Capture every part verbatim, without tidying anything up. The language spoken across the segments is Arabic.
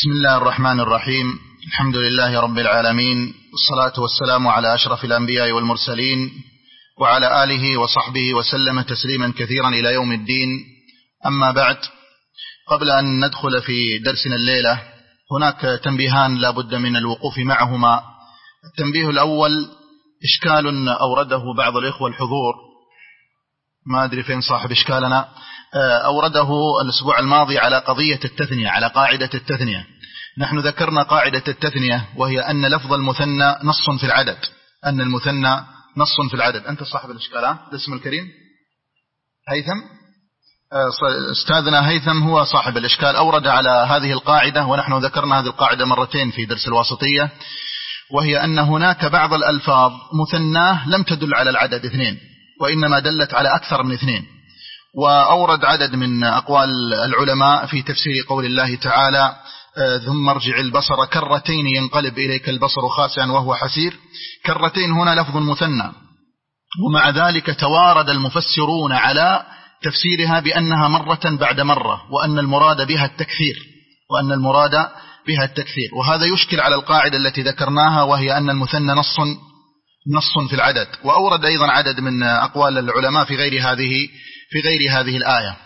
بسم الله الرحمن الرحيم. الحمد لله رب العالمين، والصلاة والسلام على أشرف الأنبياء والمرسلين وعلى آله وصحبه وسلم تسليما كثيرا إلى يوم الدين. أما بعد، قبل أن ندخل في درسنا الليلة هناك تنبيهان لا بد من الوقوف معهما. التنبيه الأول إشكال أورده بعض الإخوة الحضور، ما أدري فين صاحب إشكالنا، أورده الأسبوع الماضي على قضية التثنية، على قاعدة التثنية. نحن ذكرنا قاعدة التثنية، وهي أن لفظ المثنى نص في العدد، أن المثنى نص في العدد. أنت صاحب الإشكال، الاسم الكريم هيثم، أستاذنا هيثم هو صاحب الإشكال، أورد على هذه القاعدة، ونحن ذكرنا هذه القاعدة مرتين في درس الواسطية، وهي أن هناك بعض الألفاظ مثناه لم تدل على العدد اثنين، وإنما دلت على أكثر من اثنين. وأورد عدد من أقوال العلماء في تفسير قول الله تعالى: ثم ارجع البصر كرتين ينقلب إليك البصر خاسئا وهو حسير. كرتين هنا لفظ مثنى، ومع ذلك توارد المفسرون على تفسيرها بأنها مرة بعد مرة، وأن المراد بها التكثير، وأن المراد بها التكثير. وهذا يشكل على القاعدة التي ذكرناها، وهي أن المثنى نص نص في العدد. وأورد أيضا عدد من أقوال العلماء في غير هذه في غير هذه الآية.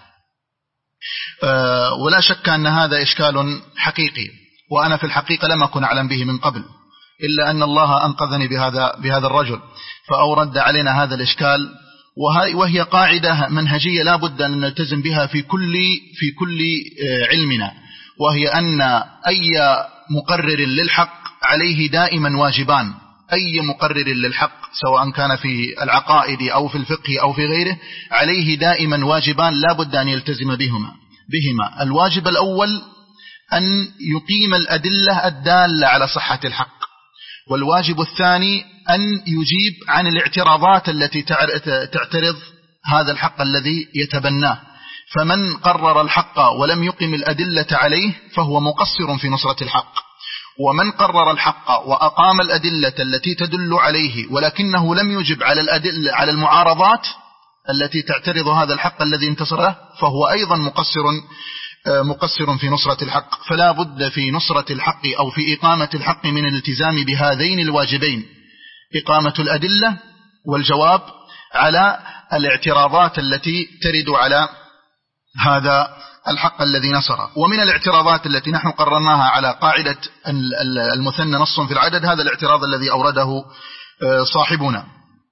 أه ولا شك أن هذا إشكال حقيقي، وأنا في الحقيقة لم أكن أعلم به من قبل، إلا أن الله أنقذني بهذا بهذا الرجل فأورد علينا هذا الإشكال. وهي قاعدة منهجية لا بد أن نلتزم بها في كل في كل علمنا، وهي أن أي مقرر للحق عليه دائما واجبان. أي مقرر للحق سواء كان في العقائد أو في الفقه أو في غيره عليه دائما واجبان لا بد أن يلتزم بهما بهما الواجب الأول أن يقيم الأدلة الدالة على صحة الحق، والواجب الثاني أن يجيب عن الاعتراضات التي تعترض هذا الحق الذي يتبناه. فمن قرر الحق ولم يقم الأدلة عليه فهو مقصر في نصرة الحق، ومن قرر الحق وأقام الأدلة التي تدل عليه ولكنه لم يجب على الأدلة على المعارضات التي تعترض هذا الحق الذي انتصره فهو أيضا مقصر مقصر في نصرة الحق. فلا بد في نصرة الحق أو في إقامة الحق من الالتزام بهذين الواجبين: إقامة الأدلة والجواب على الاعتراضات التي ترد على هذا الحق الذي نصره. ومن الاعتراضات التي نحن قررناها على قاعدة المثنى نص في العدد هذا الاعتراض الذي أورده صاحبنا.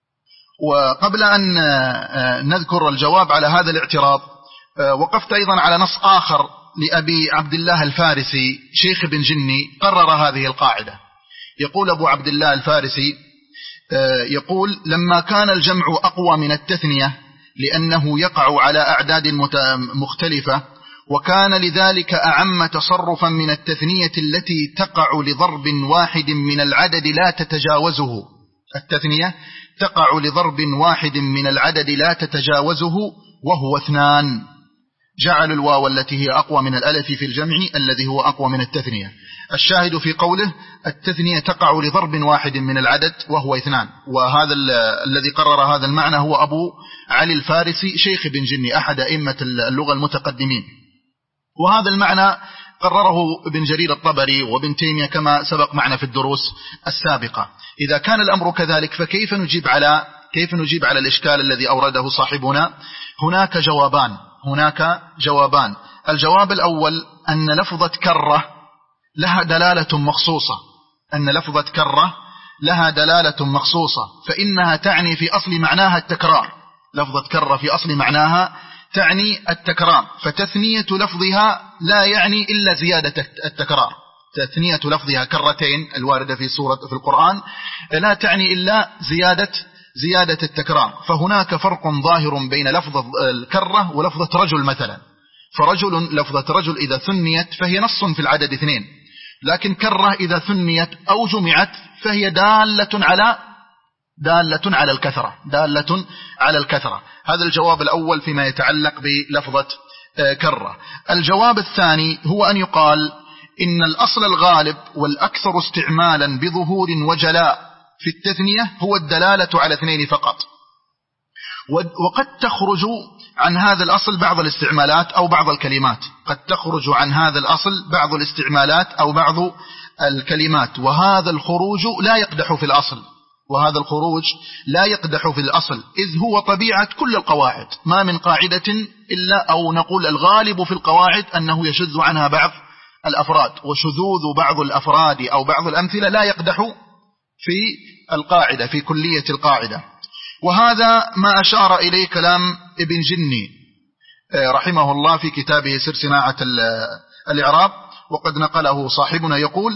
وقبل أن نذكر الجواب على هذا الاعتراض، وقفت أيضا على نص آخر لأبي عبد الله الفارسي شيخ بن جني قرر هذه القاعدة. يقول أبو عبد الله الفارسي يقول: لما كان الجمع أقوى من التثنية لأنه يقع على أعداد مختلفة، وكان لذلك أعم تصرفا من التثنية التي تقع لضرب واحد من العدد لا تتجاوزه. التثنية تقع لضرب واحد من العدد لا تتجاوزه وهو اثنان. جعل الواو التي هي أقوى من الألف في الجمع الذي هو أقوى من التثنية. الشاهد في قوله التثنية تقع لضرب واحد من العدد وهو اثنان. وهذا الذي قرر هذا المعنى هو أبو علي الفارسي شيخ بن جني أحد أئمة اللغة المتقدمين. وهذا المعنى قرره ابن جرير الطبري وابن تيمية كما سبق معنا في الدروس السابقة. إذا كان الأمر كذلك فكيف نجيب على كيف نجيب على الإشكال الذي أورده صاحبنا؟ هناك جوابان هناك جوابان الجواب الأول أن لفظة كرة لها دلالة مخصوصة أن لفظة كرة لها دلالة مخصوصة فإنها تعني في أصل معناها التكرار. لفظة كرة في أصل معناها تعني التكرار، فتثنية لفظها لا يعني إلا زيادة التكرار. تثنية لفظها كرتين الواردة في سورة في القرآن لا تعني إلا زيادة زيادة التكرار. فهناك فرق ظاهر بين لفظة الكرة ولفظة رجل مثلا. فرجل لفظة رجل إذا ثنيت فهي نص في العدد اثنين، لكن كرة إذا ثنيت أو جمعت فهي دالة على دالة على الكثرة دالة على الكثرة. هذا الجواب الأول فيما يتعلق بلفظة كرة. الجواب الثاني هو أن يقال إن الأصل الغالب والأكثر استعمالا بظهور وجلاء في التثنية هو الدلالة على اثنين فقط، وقد تخرج عن هذا الأصل بعض الاستعمالات أو بعض الكلمات، قد تخرج عن هذا الأصل بعض الاستعمالات أو بعض الكلمات، وهذا الخروج لا يقدح في الأصل، وهذا الخروج لا يقدح في الأصل، إذ هو طبيعة كل القواعد، ما من قاعدة إلا أو نقول الغالب في القواعد أنه يشذ عنها بعض الأفراد، وشذوذ بعض الأفراد أو بعض الأمثلة لا يقدح في القاعدة في كلية القاعدة. وهذا ما أشار إليه كلام ابن جني رحمه الله في كتابه سر صناعة الإعراب، وقد نقله صاحبنا يقول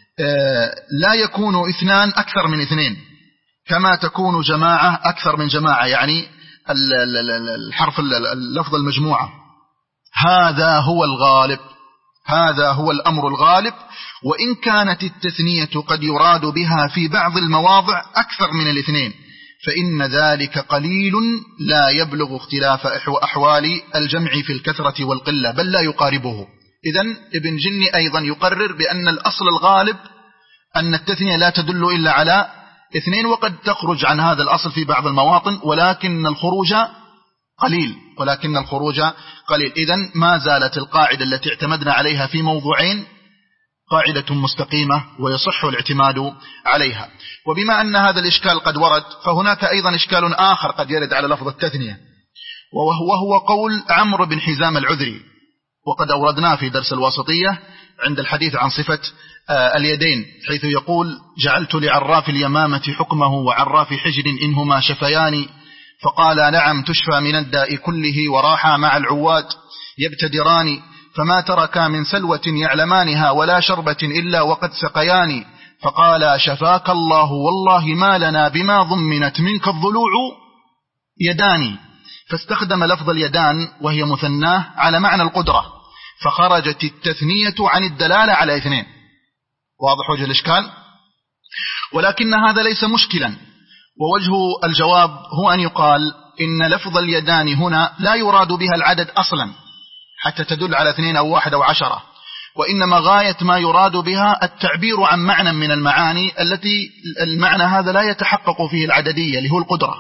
لا يكون اثنان أكثر من اثنين كما تكون جماعة أكثر من جماعة، يعني الحرف اللفظ المجموعة، هذا هو الغالب، هذا هو الأمر الغالب، وإن كانت التثنية قد يراد بها في بعض المواضع أكثر من الاثنين فإن ذلك قليل لا يبلغ اختلاف أحوال الجمع في الكثرة والقلة، بل لا يقاربه. إذن ابن جني أيضا يقرر بأن الأصل الغالب أن التثنية لا تدل إلا على اثنين، وقد تخرج عن هذا الأصل في بعض المواطن، ولكن الخروج قليل ولكن الخروج قليل. إذن ما زالت القاعدة التي اعتمدنا عليها في موضوعين قاعدة مستقيمة ويصح الاعتماد عليها. وبما أن هذا الإشكال قد ورد، فهناك أيضا إشكال آخر قد يرد على لفظ التثنية، وهو قول عمرو بن حزام العذري، وقد أوردناه في درس الواسطية عند الحديث عن صفة اليدين، حيث يقول جعلت لعراف اليمامة حكمه وعراف حجر إنهما شفيان، فقال نعم تشفى من الداء كله وراحا مع العواد يبتدران، فما تركا من سلوة يعلمانها ولا شربة إلا وقد سقيان، فقال شفاك الله والله ما لنا بما ضمنت منك الضلوع يدان، فاستخدم لفظ اليدان وهي مثناه على معنى القدرة، فخرجت التثنية عن الدلالة على اثنين. واضح وجه الإشكال؟ ولكن هذا ليس مشكلا، ووجه الجواب هو أن يقال إن لفظ اليدان هنا لا يراد بها العدد أصلا حتى تدل على اثنين أو واحد أو عشرة، وإنما غاية ما يراد بها التعبير عن معنى من المعاني التي المعنى هذا لا يتحقق فيه العددية اللي هو القدرة.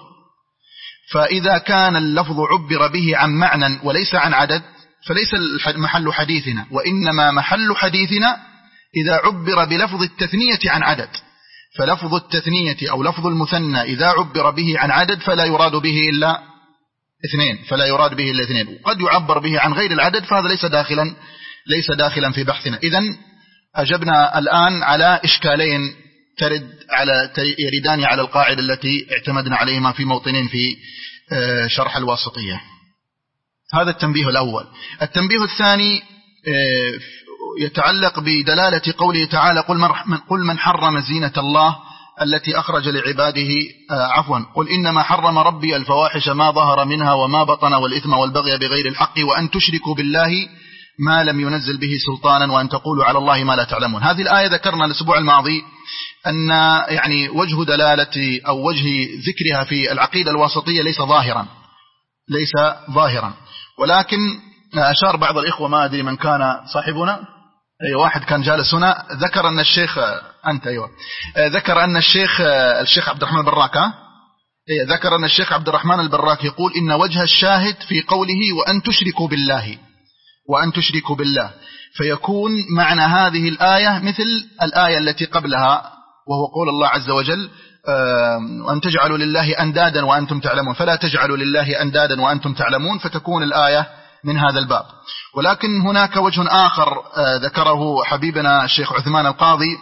فإذا كان اللفظ عبر به عن معنى وليس عن عدد فليس محل حديثنا، وإنما محل حديثنا إذا عبر بلفظ التثنية عن عدد، فلفظ التثنية أو لفظ المثنى إذا عبر به عن عدد فلا يراد به إلا اثنين، فلا يراد به إلا اثنين، وقد يعبر به عن غير العدد، فهذا ليس داخلا ليس داخلا في بحثنا. إذن أجبنا الآن على إشكالين ترد على يردان على القاعدة التي اعتمدنا عليهما في موطنين في شرح الواسطية. هذا التنبيه الأول. التنبيه الثاني يتعلق بدلالة قوله تعالى قل من حرم زينة الله التي أخرج لعباده عفوا قل إنما حرم ربي الفواحش ما ظهر منها وما بطن والإثم والبغي بغير الحق وأن تشركوا بالله ما لم ينزل به سلطانا وأن تقولوا على الله ما لا تعلمون. هذه الآية ذكرنا الأسبوع الماضي أن يعني وجه دلالة أو وجه ذكرها في العقيدة الواسطية ليس ظاهرا ليس ظاهرا ولكن أشار بعض الإخوة، ما أدري من كان صاحبنا، أي واحد كان جالس هنا، ذكر أن الشيخ أنت أيوة ذكر أن الشيخ الشيخ عبد الرحمن البراك ذكر أن الشيخ عبد الرحمن البراك يقول إن وجه الشاهد في قوله وأن تشركوا بالله وأن تشركوا بالله، فيكون معنى هذه الآية مثل الآية التي قبلها، وهو قول الله عز وجل وأن تجعلوا لله أندادا وأنتم تعلمون، فلا تجعلوا لله أندادا وأنتم تعلمون، فتكون الآية من هذا الباب. ولكن هناك وجه آخر ذكره حبيبنا الشيخ عثمان القاضي،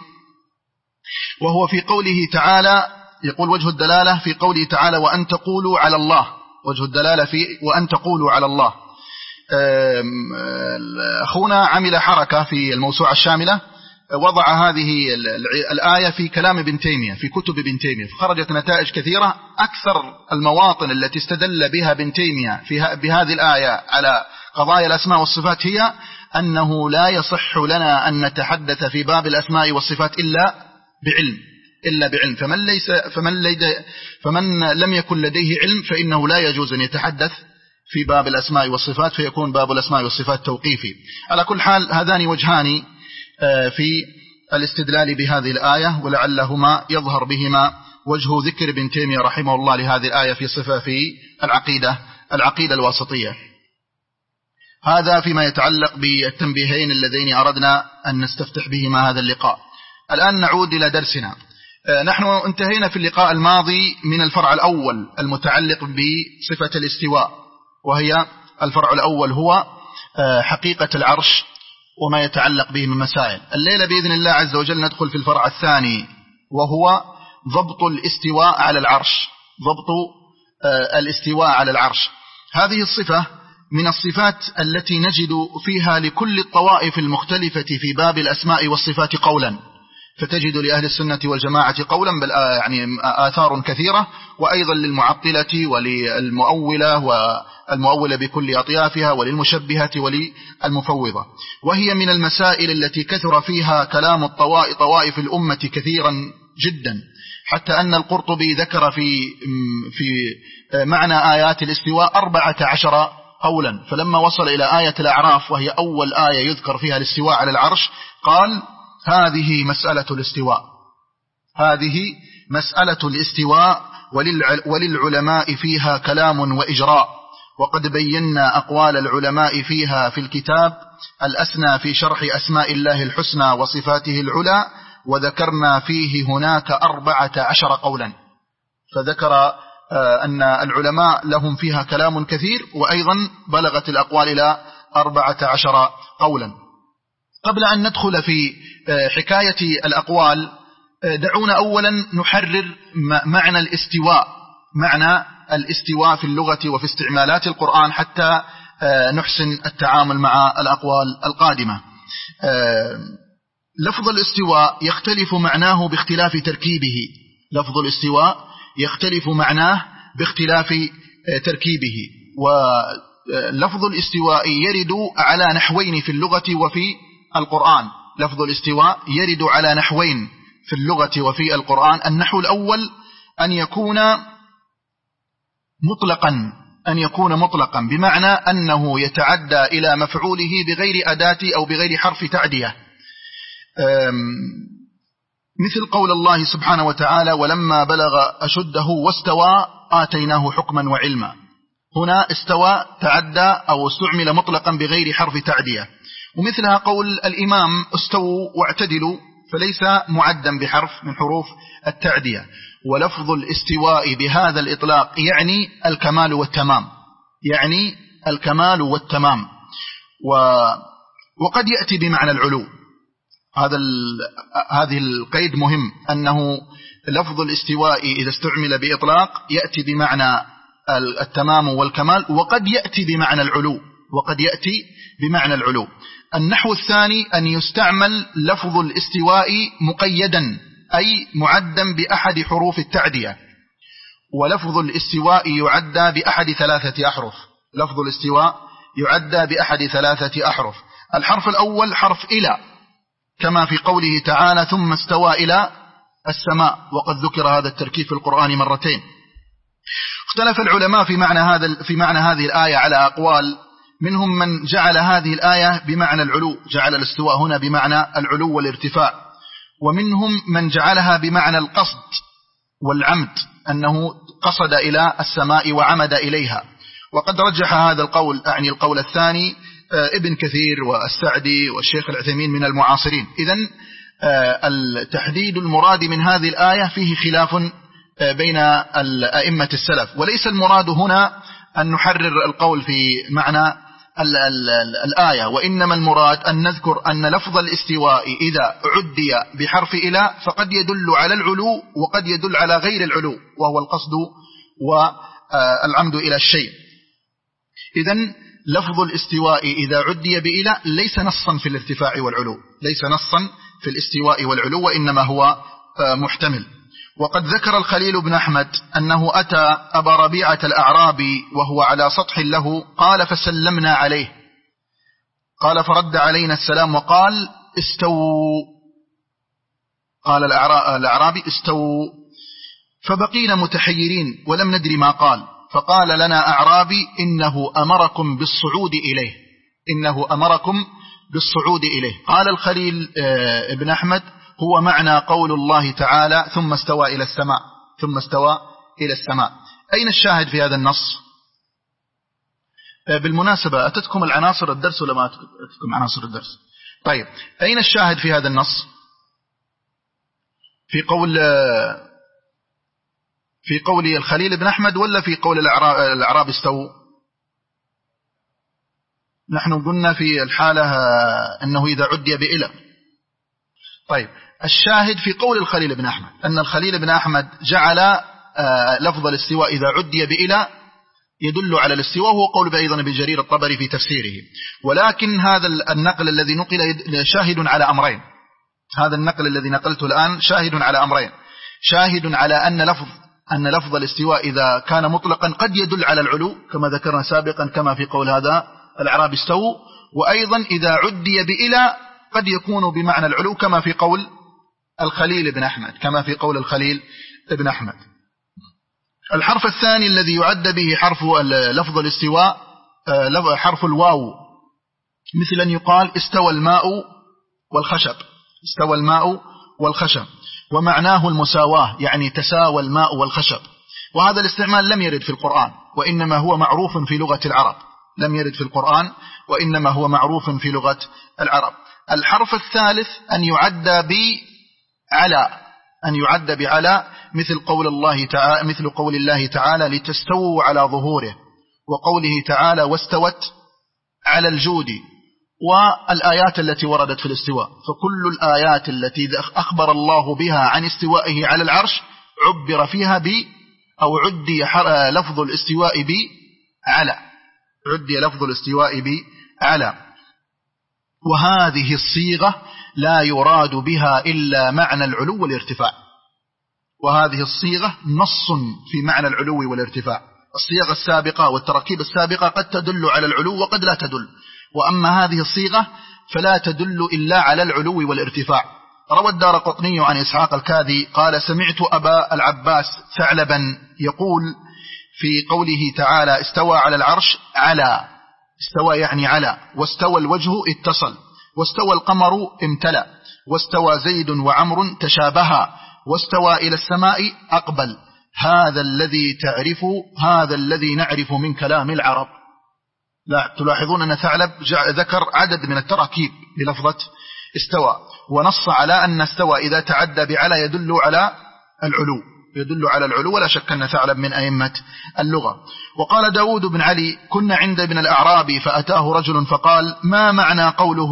وهو في قوله تعالى، يقول وجه الدلالة في قوله تعالى وأن تقولوا على الله، وجه الدلالة في وأن تقولوا على الله. أخونا عمل حركة في الموسوعة الشاملة، وضع هذه الآية في كلام ابن تيمية في كتب ابن تيمية، فخرجت نتائج كثيرة. أكثر المواطن التي استدل بها ابن تيمية في بهذه الآية على قضايا الأسماء والصفات هي أنه لا يصح لنا أن نتحدث في باب الأسماء والصفات إلا بعلم إلا بعلم فمن ليس فمن لدي فمن لم يكن لديه علم فإنه لا يجوز أن يتحدث في باب الأسماء والصفات، فيكون باب الأسماء والصفات توقيفي. على كل حال هذان وجهان في الاستدلال بهذه الآية، ولعلهما يظهر بهما وجه ذكر ابن تيمية رحمه الله لهذه الآية في صفة في العقيدة العقيدة الواسطية. هذا فيما يتعلق بالتنبيهين اللذين أردنا أن نستفتح بهما هذا اللقاء. الآن نعود إلى درسنا. نحن انتهينا في اللقاء الماضي من الفرع الأول المتعلق بصفة الاستواء، وهي الفرع الأول هو حقيقة العرش وما يتعلق به من مسائل. الليلة بإذن الله عز وجل ندخل في الفرع الثاني، وهو ضبط الاستواء على العرش. ضبط الاستواء على العرش، هذه الصفة من الصفات التي نجد فيها لكل الطوائف المختلفة في باب الأسماء والصفات قولا، فتجد لأهل السنة والجماعة قولا بل يعني آثار كثيرة، وأيضا للمعطلة وللمؤولة والمؤولة بكل أطيافها وللمشبهة وللمفوضة. وهي من المسائل التي كثر فيها كلام الطوائف الأمة كثيرا جدا، حتى أن القرطبي ذكر في في معنى آيات الاستواء أربعة عشر قولا، فلما وصل إلى آية الأعراف وهي أول آية يذكر فيها الاستواء على العرش قال هذه مسألة الاستواء، هذه مسألة الاستواء وللعلماء فيها كلام وإجراء، وقد بينا أقوال العلماء فيها في الكتاب الأسنى في شرح أسماء الله الحسنى وصفاته العلى، وذكرنا فيه هناك أربعة عشر قولا. فذكر أن العلماء لهم فيها كلام كثير، وأيضا بلغت الأقوال إلى أربعة عشر قولا. قبل أن ندخل في حكاية الأقوال، دعونا أولا نحرر معنى الاستواء، معنى الاستواء في اللغة وفي استعمالات القرآن، حتى نحسن التعامل مع الأقوال القادمة. لفظ الاستواء يختلف معناه باختلاف تركيبه، لفظ الاستواء يختلف معناه باختلاف تركيبه. ولفظ الاستواء يرد على نحوين في اللغة وفي القرآن. لفظ الاستواء يرد على نحوين في اللغة وفي القرآن. النحو الأول أن يكون مطلقا، أن يكون مطلقا بمعنى أنه يتعدى إلى مفعوله بغير أداة أو بغير حرف تعدية، مثل قول الله سبحانه وتعالى ولما بلغ أشده واستوى آتيناه حكما وعلما. هنا استوى تعدى أو استعمل مطلقا بغير حرف تعدية. ومثلها قول الإمام استووا واعتدلوا، فليس معدا بحرف من حروف التعدية. ولفظ الاستواء بهذا الإطلاق يعني الكمال والتمام، يعني الكمال والتمام. وقد يأتي بمعنى العلو. هذا هذه القيد مهم، أنه لفظ الاستواء إذا استعمل بإطلاق يأتي بمعنى التمام والكمال، وقد يأتي بمعنى العلو، وقد يأتي بمعنى العلو. النحو الثاني أن يستعمل لفظ الاستواء مقيدا، أي معدا بأحد حروف التعدية. ولفظ الاستواء يعدى بأحد ثلاثة أحرف. لفظ الاستواء يعدى بأحد ثلاثة أحرف. الحرف الأول حرف إلى، كما في قوله تعالى ثم استوى إلى السماء، وقد ذكر هذا التركيب في القرآن مرتين. اختلف العلماء في معنى هذا في معنى هذه الآية على أقوال، منهم من جعل هذه الآية بمعنى العلو، جعل الاستواء هنا بمعنى العلو والارتفاع، ومنهم من جعلها بمعنى القصد والعمد، أنه قصد إلى السماء وعمد إليها. وقد رجح هذا القول، أعني القول الثاني، ابن كثير والسعدي والشيخ العثيمين من المعاصرين. إذن التحديد المراد من هذه الآية فيه خلاف بين الأئمة السلف، وليس المراد هنا أن نحرر القول في معنى ال ال ال الآية، وإنما المراد أن نذكر أن لفظ الاستواء إذا عدي بحرف إلى فقد يدل على العلو وقد يدل على غير العلو، وهو القصد والعمد إلى الشيء. إذن لفظ الاستواء إذا عدي بإلى ليس نصا في الارتفاع والعلو، ليس نصا في الاستواء والعلو، وإنما هو محتمل. وقد ذكر الخليل بن أحمد أنه أتى أبا ربيعة الأعرابي وهو على سطح له، قال فسلمنا عليه، قال فرد علينا السلام وقال استووا، قال الأعرابي استووا، فبقينا متحيرين ولم ندري ما قال، فقال لنا أعرابي إنه أمركم بالصعود إليه، إنه أمركم بالصعود إليه. قال الخليل بن أحمد هو معنى قول الله تعالى ثم استوى إلى السماء، ثم استوى إلى السماء. أين الشاهد في هذا النص؟ بالمناسبة أتتكم العناصر الدرس ولا ما أتتكم عناصر الدرس؟ طيب أين الشاهد في هذا النص؟ في قول في قول الخليل بن أحمد ولا في قول الأعراب استووا؟ نحن قلنا في الحالة أنه إذا عدي بإلى. طيب الشاهد في قول الخليل بن أحمد أن الخليل بن أحمد جعل لفظ الاستواء إذا عدي بإلى يدل على الاستواء، وهو قول أيضا ابن جرير الطبري في تفسيره. ولكن هذا النقل الذي نقل شاهد على أمرين، هذا النقل الذي نقلته الآن شاهد على أمرين: شاهد على أن لفظ أن لفظ الاستواء إذا كان مطلقا قد يدل على العلو كما ذكرنا سابقا كما في قول هذا الأعراب استووا، وأيضا إذا عدي بإلى قد يكون بمعنى العلو كما في قول الخليل بن أحمد كما في قول الخليل بن أحمد. الحرف الثاني الذي يعد به حرف لفظ الاستواء حرف الواو، مثل أن يقال استوى الماء والخشب، استوى الماء والخشب، ومعناه المساواة، يعني تساوى الماء والخشب. وهذا الاستعمال لم يرد في القرآن وإنما هو معروف في لغة العرب، لم يرد في القرآن وإنما هو معروف في لغة العرب. الحرف الثالث أن يعد بعلى، أن يعد بعلى، مثل قول الله تعالى مثل قول الله تعالى لتستووا على ظهوره، وقوله تعالى واستوت على الجود، والآيات التي وردت في الاستواء. فكل الآيات التي أخبر الله بها عن استوائه على العرش عبر فيها ب أو عدي لفظ الاستواء بعلى، عدي لفظ الاستواء بعلى. وهذه الصيغة لا يراد بها إلا معنى العلو والارتفاع، وهذه الصيغة نص في معنى العلو والارتفاع. الصيغة السابقة والتراكيب السابقة قد تدل على العلو وقد لا تدل، وأما هذه الصيغة فلا تدل إلا على العلو والارتفاع. روى الدارقطني عن إسحاق الكاذي قال سمعت أبا العباس ثعلبا يقول في قوله تعالى استوى على العرش على، استوى يعني على، واستوى الوجه اتصل، واستوى القمر امتلأ، واستوى زيد وعمر تشابها، واستوى إلى السماء أقبل. هذا الذي تعرف هذا الذي نعرف من كلام العرب. لا تلاحظون أن ثعلب ذكر عدد من التراكيب بلفظة استوى، ونص على أن استوى إذا تعدى بعلى يدل على العلو، يدل على العلو، ولا شك أن ثعلب من أئمة اللغة. وقال داود بن علي كنا عند ابن الأعرابي فأتاه رجل فقال ما معنى قوله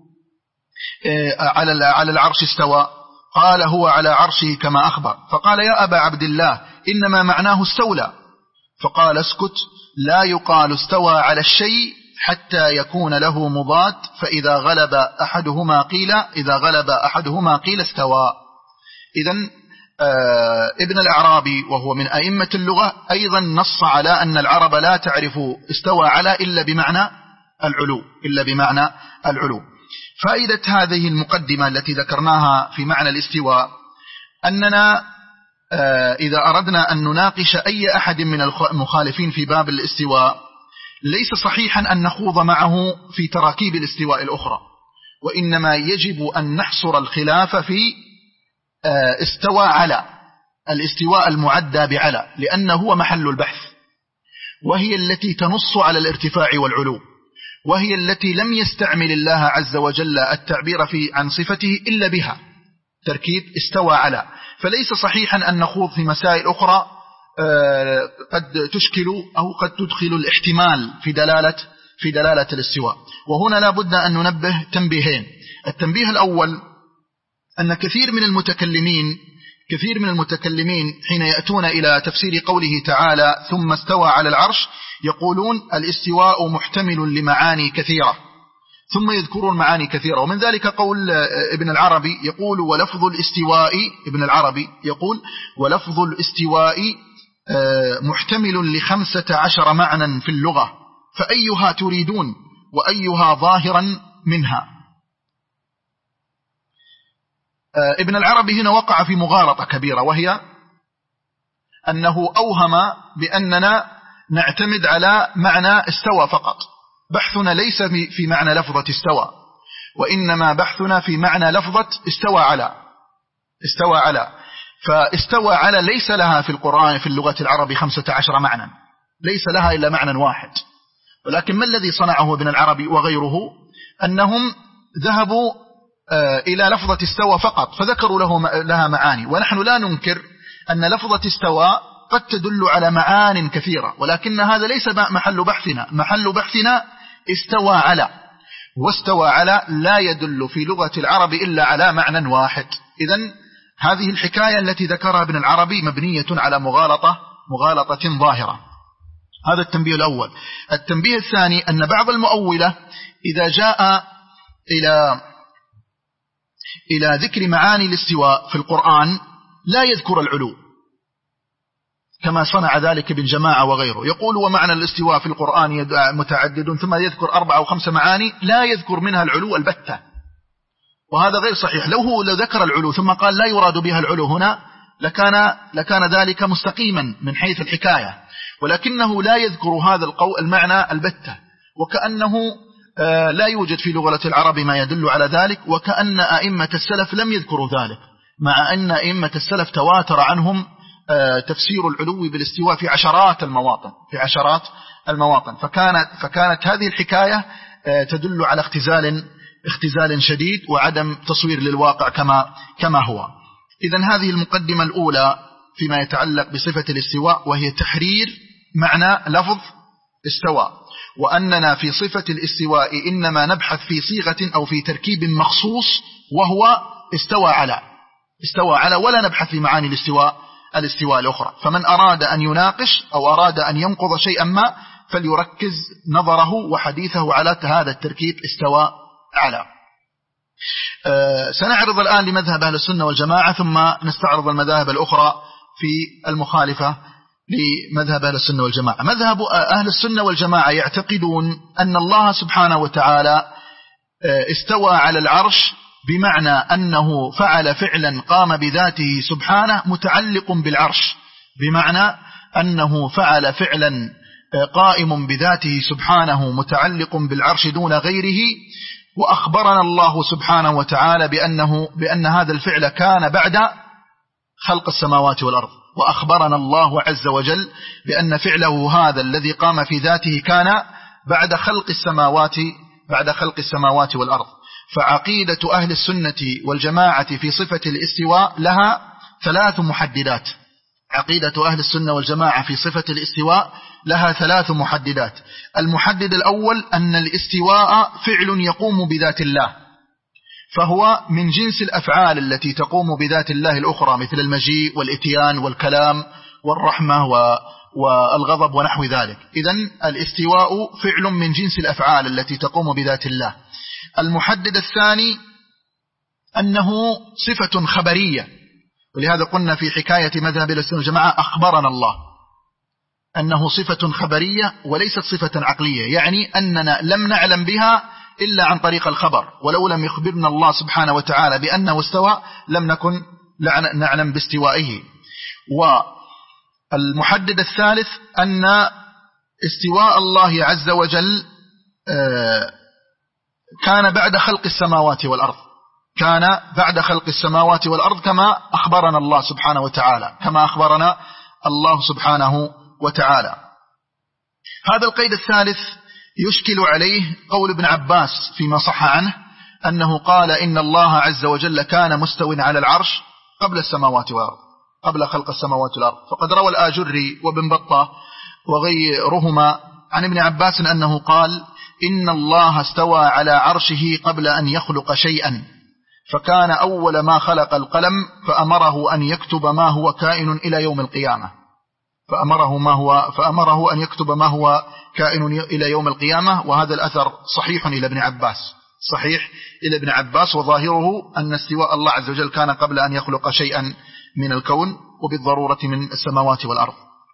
على العرش استوى؟ قال هو على عرشه كما أخبر. فقال يا أبا عبد الله إنما معناه استولى. فقال اسكت، لا يقال استوى على الشيء حتى يكون له مضاد، فإذا غلب أحدهما قيل إذا غلب أحدهما قيل استوى. إذن آه ابن الأعرابي وهو من أئمة اللغة أيضا نص على أن العرب لا تعرف استوى على إلا بمعنى العلو، إلا بمعنى العلو. فائدة هذه المقدمة التي ذكرناها في معنى الاستواء أننا آه إذا أردنا أن نناقش أي أحد من المخالفين في باب الاستواء ليس صحيحا أن نخوض معه في تراكيب الاستواء الأخرى، وإنما يجب أن نحصر الخلاف في آه استوى على، الاستواء المعدى بعلى، لأنه هو محل البحث، وهي التي تنص على الارتفاع والعلو، وهي التي لم يستعمل الله عز وجل التعبير في عن صفته إلا بها، تركيب استوى على. فليس صحيحا أن نخوض في مسائل أخرى قد تشكل أو قد تدخل الاحتمال في دلالة في دلالة الاستواء. وهنا لا بد أن ننبه تنبيهين. التنبيه الأول أن كثير من المتكلمين كثير من المتكلمين حين يأتون إلى تفسير قوله تعالى ثم استوى على العرش يقولون الاستواء محتمل لمعاني كثيرة، ثم يذكرون معاني كثيرة، ومن ذلك قول ابن العربي يقول ولفظ الاستواء ابن العربي يقول ولفظ الاستواء محتمل لخمسة عشر معنى في اللغة، فأيها تريدون وأيها ظاهرا منها. ابن العربي هنا وقع في مغالطة كبيرة، وهي أنه أوهم بأننا نعتمد على معنى استوى فقط. بحثنا ليس في معنى لفظة استوى، وإنما بحثنا في معنى لفظة استوى على استوى على فاستوى على ليس لها في القرآن في اللغة العربية خمسة عشر معنى، ليس لها إلا معنى واحد. ولكن ما الذي صنعه ابن العربي وغيره؟ أنهم ذهبوا إلى لفظة استوى فقط فذكروا له لها معاني. ونحن لا ننكر أن لفظة استوى قد تدل على معان كثيرة، ولكن هذا ليس محل بحثنا. محل بحثنا استوى على، واستوى على لا يدل في لغة العرب إلا على معنى واحد. إذن هذه الحكاية التي ذكرها ابن العربي مبنية على مغالطة مغالطة ظاهرة. هذا التنبيه الأول. التنبيه الثاني أن بعض المؤولة إذا جاء إلى إلى ذكر معاني الاستواء في القرآن لا يذكر العلو، كما صنع ذلك ابن جماعة وغيره. يقول ومعنى الاستواء في القرآن متعدد، ثم يذكر أربع أو خمس معاني لا يذكر منها العلو البتة، وهذا غير صحيح. لو هو ذكر العلو ثم قال لا يراد بها العلو هنا لكان, لكان ذلك مستقيما من حيث الحكاية، ولكنه لا يذكر هذا القول المعنى البتة، وكأنه لا يوجد في لغة العرب ما يدل على ذلك، وكأن أئمة السلف لم يذكروا ذلك، مع أن أئمة السلف تواتر عنهم تفسير العلو بالاستواء في عشرات المواطن في عشرات المواطن فكانت فكانت هذه الحكاية تدل على اختزال اختزال شديد وعدم تصوير للواقع كما كما هو. إذن هذه المقدمة الأولى فيما يتعلق بصفة الاستواء، وهي تحرير معنى لفظ استوى، وأننا في صفة الاستواء إنما نبحث في صيغة أو في تركيب مخصوص وهو استوى على استوى على ولا نبحث في معاني الاستواء الاستواء الأخرى. فمن أراد أن يناقش أو أراد أن ينقض شيئا ما فليركز نظره وحديثه على هذا التركيب استوى على. أه سنعرض الآن لمذهب أهل السنة والجماعة، ثم نستعرض المذاهب الأخرى في المخالفة لمذهب أهل السنة والجماعة. مذهب أهل السنة والجماعة يعتقدون أن الله سبحانه وتعالى استوى على العرش، بمعنى أنه فعل فعلا قام بذاته سبحانه متعلق بالعرش، بمعنى أنه فعل فعلا قائم بذاته سبحانه متعلق بالعرش دون غيره. وأخبرنا الله سبحانه وتعالى بأنه بأن هذا الفعل كان بعد خلق السماوات والأرض، وأخبرنا الله عز وجل بأن فعله هذا الذي قام في ذاته كان بعد خلق السماوات بعد خلق السماوات والأرض. فعقيدة أهل السنة والجماعة في صفة الاستواء لها ثلاث محددات. عقيدة أهل السنة والجماعة في صفة الاستواء لها ثلاث محددات. المحدد الأول أن الاستواء فعل يقوم بذات الله، فهو من جنس الأفعال التي تقوم بذات الله الأخرى، مثل المجيء والإتيان والكلام والرحمة والغضب ونحو ذلك. إذن الاستواء فعل من جنس الأفعال التي تقوم بذات الله. المحدد الثاني أنه صفة خبرية، ولهذا قلنا في حكاية مذهب السنة والجماعة أخبرنا الله أنه صفة خبرية وليست صفة عقلية، يعني أننا لم نعلم بها إلا عن طريق الخبر، ولو لم يخبرنا الله سبحانه وتعالى بأنه استوى لم نكن نعلم باستوائه. والمحدد الثالث أن استواء الله عز وجل كان بعد خلق السماوات والأرض كان بعد خلق السماوات والأرض كما أخبرنا الله سبحانه وتعالى كما أخبرنا الله سبحانه وتعالى. هذا القيد الثالث يشكل عليه قول ابن عباس فيما صح عنه أنه قال إن الله عز وجل كان مستوٍ على العرش قبل السماوات والأرض قبل خلق السماوات والأرض. فقد روى الآجري وابن بطة وغيرهما عن ابن عباس أنه قال إن الله استوى على عرشه قبل أن يخلق شيئا، فكان أول ما خلق القلم فأمره أن يكتب ما هو كائن إلى يوم القيامة فأمره ما هو فأمره أن يكتب ما هو كائن إلى يوم القيامة. وهذا الأثر صحيح إلى ابن عباس صحيح إلى ابن عباس وظاهره أن استواء الله عز وجل كان قبل أن يخلق شيئا من الكون وبالضرورة من السماوات والأرض.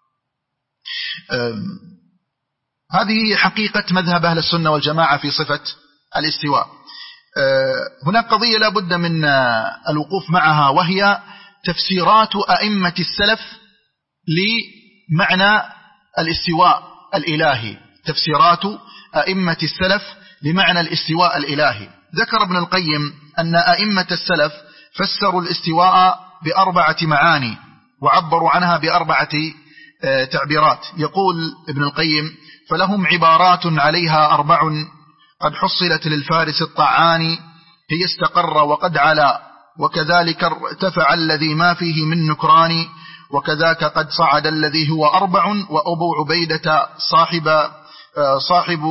هذه حقيقة مذهب أهل السنة والجماعة في صفة الاستواء. هناك قضية لا بد من الوقوف معها، وهي تفسيرات أئمة السلف لمعنى الاستواء الإلهي تفسيرات أئمة السلف لمعنى الاستواء الإلهي. ذكر ابن القيم أن أئمة السلف فسروا الاستواء بأربعة معاني وعبروا عنها بأربعة تعبيرات. يقول ابن القيم: فلهم عبارات عليها أربع قد حصلت للفارس الطعان، هي استقر وقد علا، وكذلك ارتفع الذي ما فيه من نكران، وكذاك قد صعد الذي هو أربع، وأبو عبيدة صاحب صاحب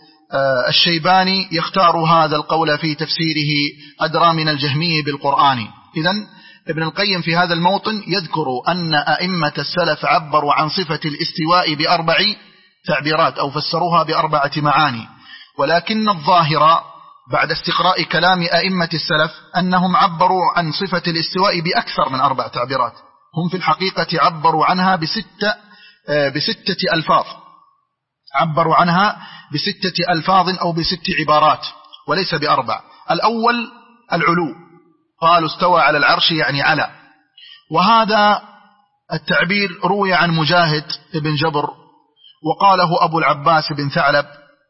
الشيباني يختار هذا القول في تفسيره أدرى من الجهمي بالقرآن. إذن ابن القيم في هذا الموطن يذكر أن أئمة السلف عبروا عن صفة الاستواء بأربع تعبيرات أو فسروها بأربعة معاني، ولكن الظاهر بعد استقراء كلام أئمة السلف أنهم عبروا عن صفة الاستواء بأكثر من أربع تعبيرات. هم في الحقيقة عبروا عنها بستة بستة ألفاظ، عبروا عنها بستة ألفاظ أو بست عبارات وليس بأربع. الأول العلو، قالوا استوى على العرش يعني على، وهذا التعبير روي عن مجاهد بن جبر، وقاله أبو العباس بن ثعلب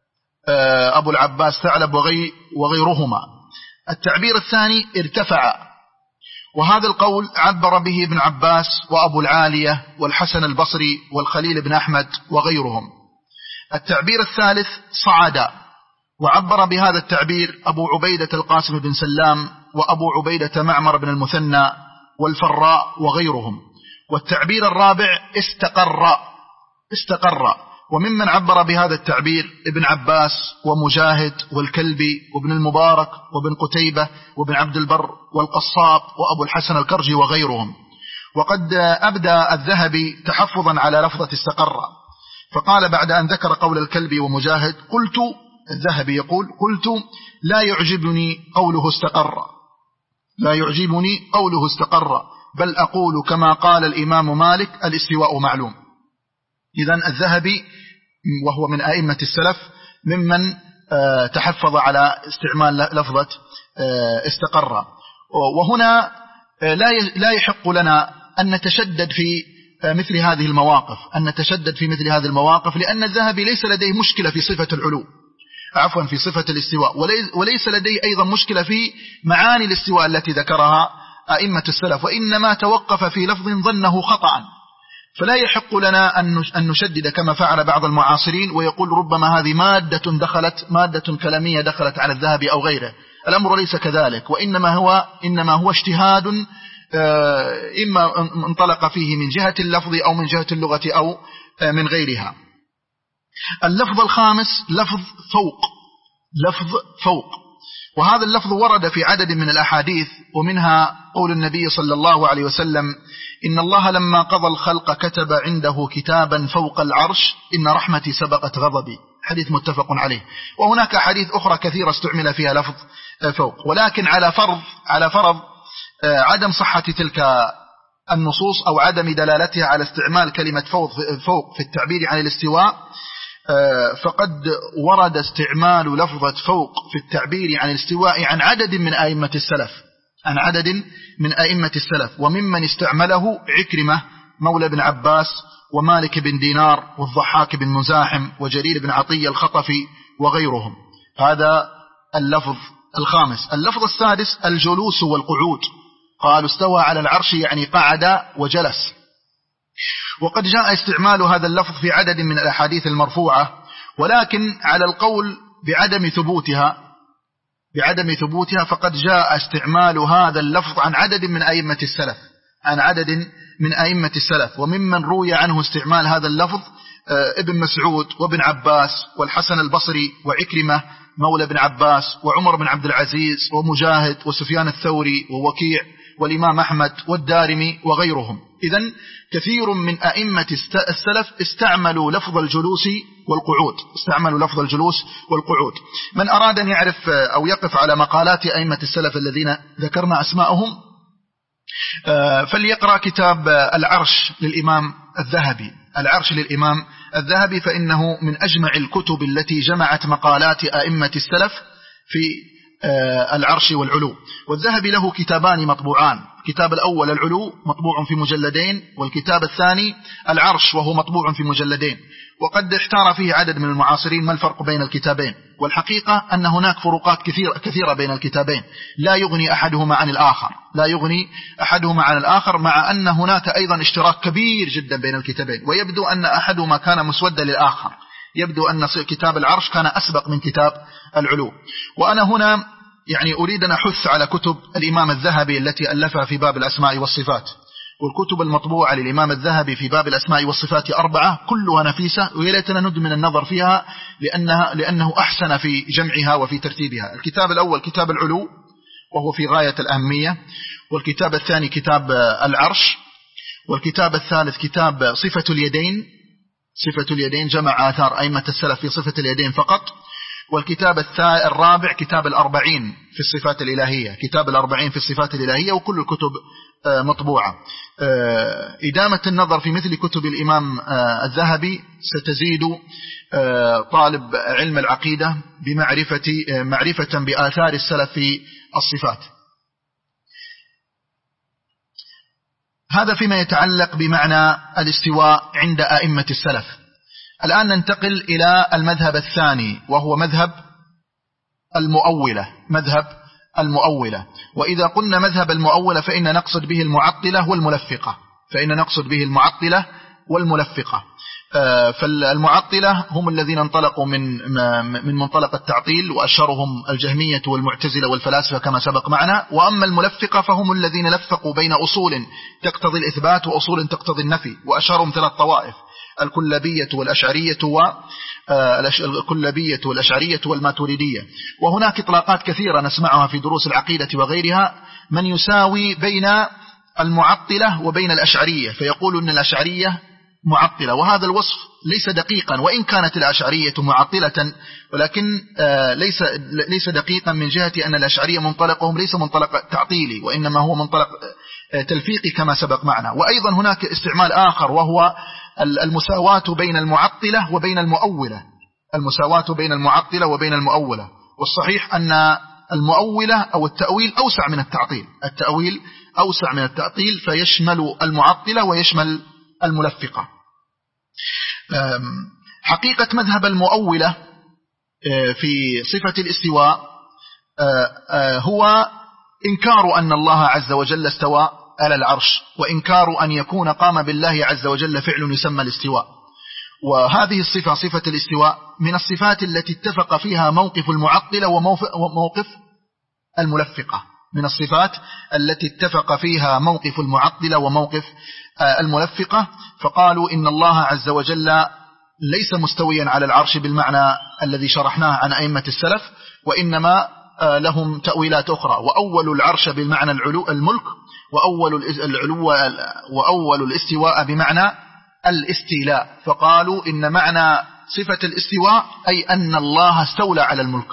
أبو العباس ثعلب وغي وغيرهما. التعبير الثاني ارتفع، وهذا القول عبر به ابن عباس وأبو العالية والحسن البصري والخليل بن أحمد وغيرهم. التعبير الثالث صعد، وعبر بهذا التعبير أبو عبيدة القاسم بن سلام وأبو عبيدة معمر بن المثنى والفراء وغيرهم. والتعبير الرابع استقر استقر وممن عبر بهذا التعبير ابن عباس ومجاهد والكلبي وابن المبارك وابن قتيبة وابن عبد البر والقصاب وأبو الحسن الكرجي وغيرهم. وقد أبدى الذهبي تحفظا على لفظة استقر، فقال بعد أن ذكر قول الكلبي ومجاهد: قلت، الذهبي يقول: قلت لا يعجبني قوله استقر لا يعجبني قوله استقر بل أقول كما قال الإمام مالك: الاستواء معلوم. إذن الذهبي وهو من أئمة السلف ممن تحفظ على استعمال لفظة استقر. وهنا لا يحق لنا أن نتشدد في مثل هذه المواقف أن نتشدد في مثل هذه المواقف لأن الذهبي ليس لديه مشكلة في صفة العلو، عفوا في صفة الاستواء، وليس لديه أيضا مشكلة في معاني الاستواء التي ذكرها أئمة السلف، وإنما توقف في لفظ ظنه خطأ. فلا يحق لنا أن نشدد كما فعل بعض المعاصرين ويقول ربما هذه مادة دخلت مادة كلامية دخلت على الذهبي أو غيره. الأمر ليس كذلك، وإنما هو إنما هو اجتهاد إما انطلق فيه من جهة اللفظ أو من جهة اللغة أو من غيرها. اللفظ الخامس لفظ فوق لفظ فوق وهذا اللفظ ورد في عدد من الأحاديث، ومنها قول النبي صلى الله عليه وسلم: إن الله لما قضى الخلق كتب عنده كتابا فوق العرش إن رحمتي سبقت غضبي، حديث متفق عليه. وهناك حديث أخرى كثيرة استعمل فيها لفظ فوق، ولكن على فرض على فرض عدم صحة تلك النصوص أو عدم دلالتها على استعمال كلمة فوق في التعبير عن الاستواء، فقد ورد استعمال لفظة فوق في التعبير عن الاستواء عن عدد من أئمة السلف عن عدد من أئمة السلف وممن استعمله عكرمة مولى بن عباس ومالك بن دينار والضحاك بن مزاحم وجرير بن عطية الخطفي وغيرهم. هذا اللفظ الخامس. اللفظ السادس الجلوس والقعود، قالوا استوى على العرش يعني قعد وجلس، وقد جاء استعمال هذا اللفظ في عدد من الأحاديث المرفوعة، ولكن على القول بعدم ثبوتها بعدم ثبوتها فقد جاء استعمال هذا اللفظ عن عدد من أئمة السلف عن عدد من أئمة السلف وممن روي عنه استعمال هذا اللفظ ابن مسعود وابن عباس والحسن البصري وعكرمة مولى بن عباس وعمر بن عبد العزيز ومجاهد وسفيان الثوري ووكيع والإمام أحمد والدارمي وغيرهم. إذن كثير من أئمة السلف استعملوا لفظ الجلوس والقعود استعملوا لفظ الجلوس والقعود. من أراد أن يعرف أو يقف على مقالات أئمة السلف الذين ذكرنا أسماءهم فليقرأ كتاب العرش للإمام الذهبي العرش للإمام الذهبي فإنه من أجمع الكتب التي جمعت مقالات أئمة السلف في العرش والعلو. والذهبي له كتابان مطبوعان، الكتاب الأول العلو مطبوع في مجلدين، والكتاب الثاني العرش وهو مطبوع في مجلدين. وقد احتار فيه عدد من المعاصرين ما الفرق بين الكتابين، والحقيقة أن هناك فروقات كثيرة, كثيرة بين الكتابين، لا يغني أحدهما عن الآخر لا يغني أحدهما عن الآخر مع أن هناك أيضا اشتراك كبير جدا بين الكتابين، ويبدو أن أحدهما كان مسودا للآخر، يبدو أن كتاب العرش كان أسبق من كتاب العلو. وأنا هنا يعني أريد أن أحث على كتب الإمام الذهبي التي ألفها في باب الأسماء والصفات، والكتب المطبوعة للإمام الذهبي في باب الأسماء والصفات أربعة كلها نفيسة، ويليتنا ندمن النظر فيها لأنها لأنه أحسن في جمعها وفي ترتيبها. الكتاب الأول كتاب العلو وهو في غاية الأهمية، والكتاب الثاني كتاب العرش، والكتاب الثالث كتاب صفة اليدين صفة اليدين جمع آثار أئمة السلف في صفة اليدين فقط، والكتاب الرابع كتاب الأربعين في الصفات الإلهية كتاب الأربعين في الصفات الإلهية، وكل الكتب مطبوعة. إدامة النظر في مثل كتب الإمام الذهبي ستزيد طالب علم العقيدة بمعرفة معرفة بآثار السلف في الصفات. هذا فيما يتعلق بمعنى الاستواء عند أئمة السلف. الآن ننتقل إلى المذهب الثاني وهو مذهب المؤولة مذهب المؤولة وإذا قلنا مذهب المؤولة فإن نقصد به المعطلة والملفقة فإن نقصد به المعطلة والملفقة. فالمعطلة هم الذين انطلقوا من من منطلق التعطيل، وأشهرهم الجهمية والمعتزلة والفلاسفة كما سبق معنا. وأما الملفقة فهم الذين لفقوا بين أصول تقتضي الإثبات وأصول تقتضي النفي، وأشهرهم ثلاث طوائف: الكلابية والأشعرية والكلابية والأشعرية والماتريدية. وهناك إطلاقات كثيرة نسمعها في دروس العقيدة وغيرها، من يساوي بين المعطلة وبين الأشعرية فيقول أن الأشعرية معطلة، وهذا الوصف ليس دقيقا، وإن كانت الأشعرية معطلة ولكن ليس ليس دقيقا من جهة أن الأشعرية منطلقهم ليس منطلق تعطيلي، وإنما هو منطلق تلفيقي كما سبق معنا. وأيضا هناك استعمال آخر وهو المساواة بين المعطلة وبين المؤولة المساواة بين المعطلة وبين المؤولة. والصحيح أن المؤولة أو التأويل أوسع من التعطيل التأويل أوسع من التعطيل فيشمل المعطلة ويشمل الملفقة. حقيقة مذهب المؤولة في صفة الاستواء هو إنكار أن الله عز وجل استوى على العرش، وإنكار أن يكون قام بالله عز وجل فعل يسمى الاستواء. وهذه الصفة صفة الاستواء من الصفات التي اتفق فيها موقف المعطلة وموقف الملفقة من الصفات التي اتفق فيها موقف المعطلة وموقف الملفقة. فقالوا إن الله عز وجل ليس مستويا على العرش بالمعنى الذي شرحناه عن أئمة السلف، وإنما لهم تأويلات أخرى: وأول العرش بالمعنى العلو الملك، وأول العلو وأول الاستواء بمعنى الاستيلاء. فقالوا إن معنى صفة الاستواء أي أن الله استولى على الملك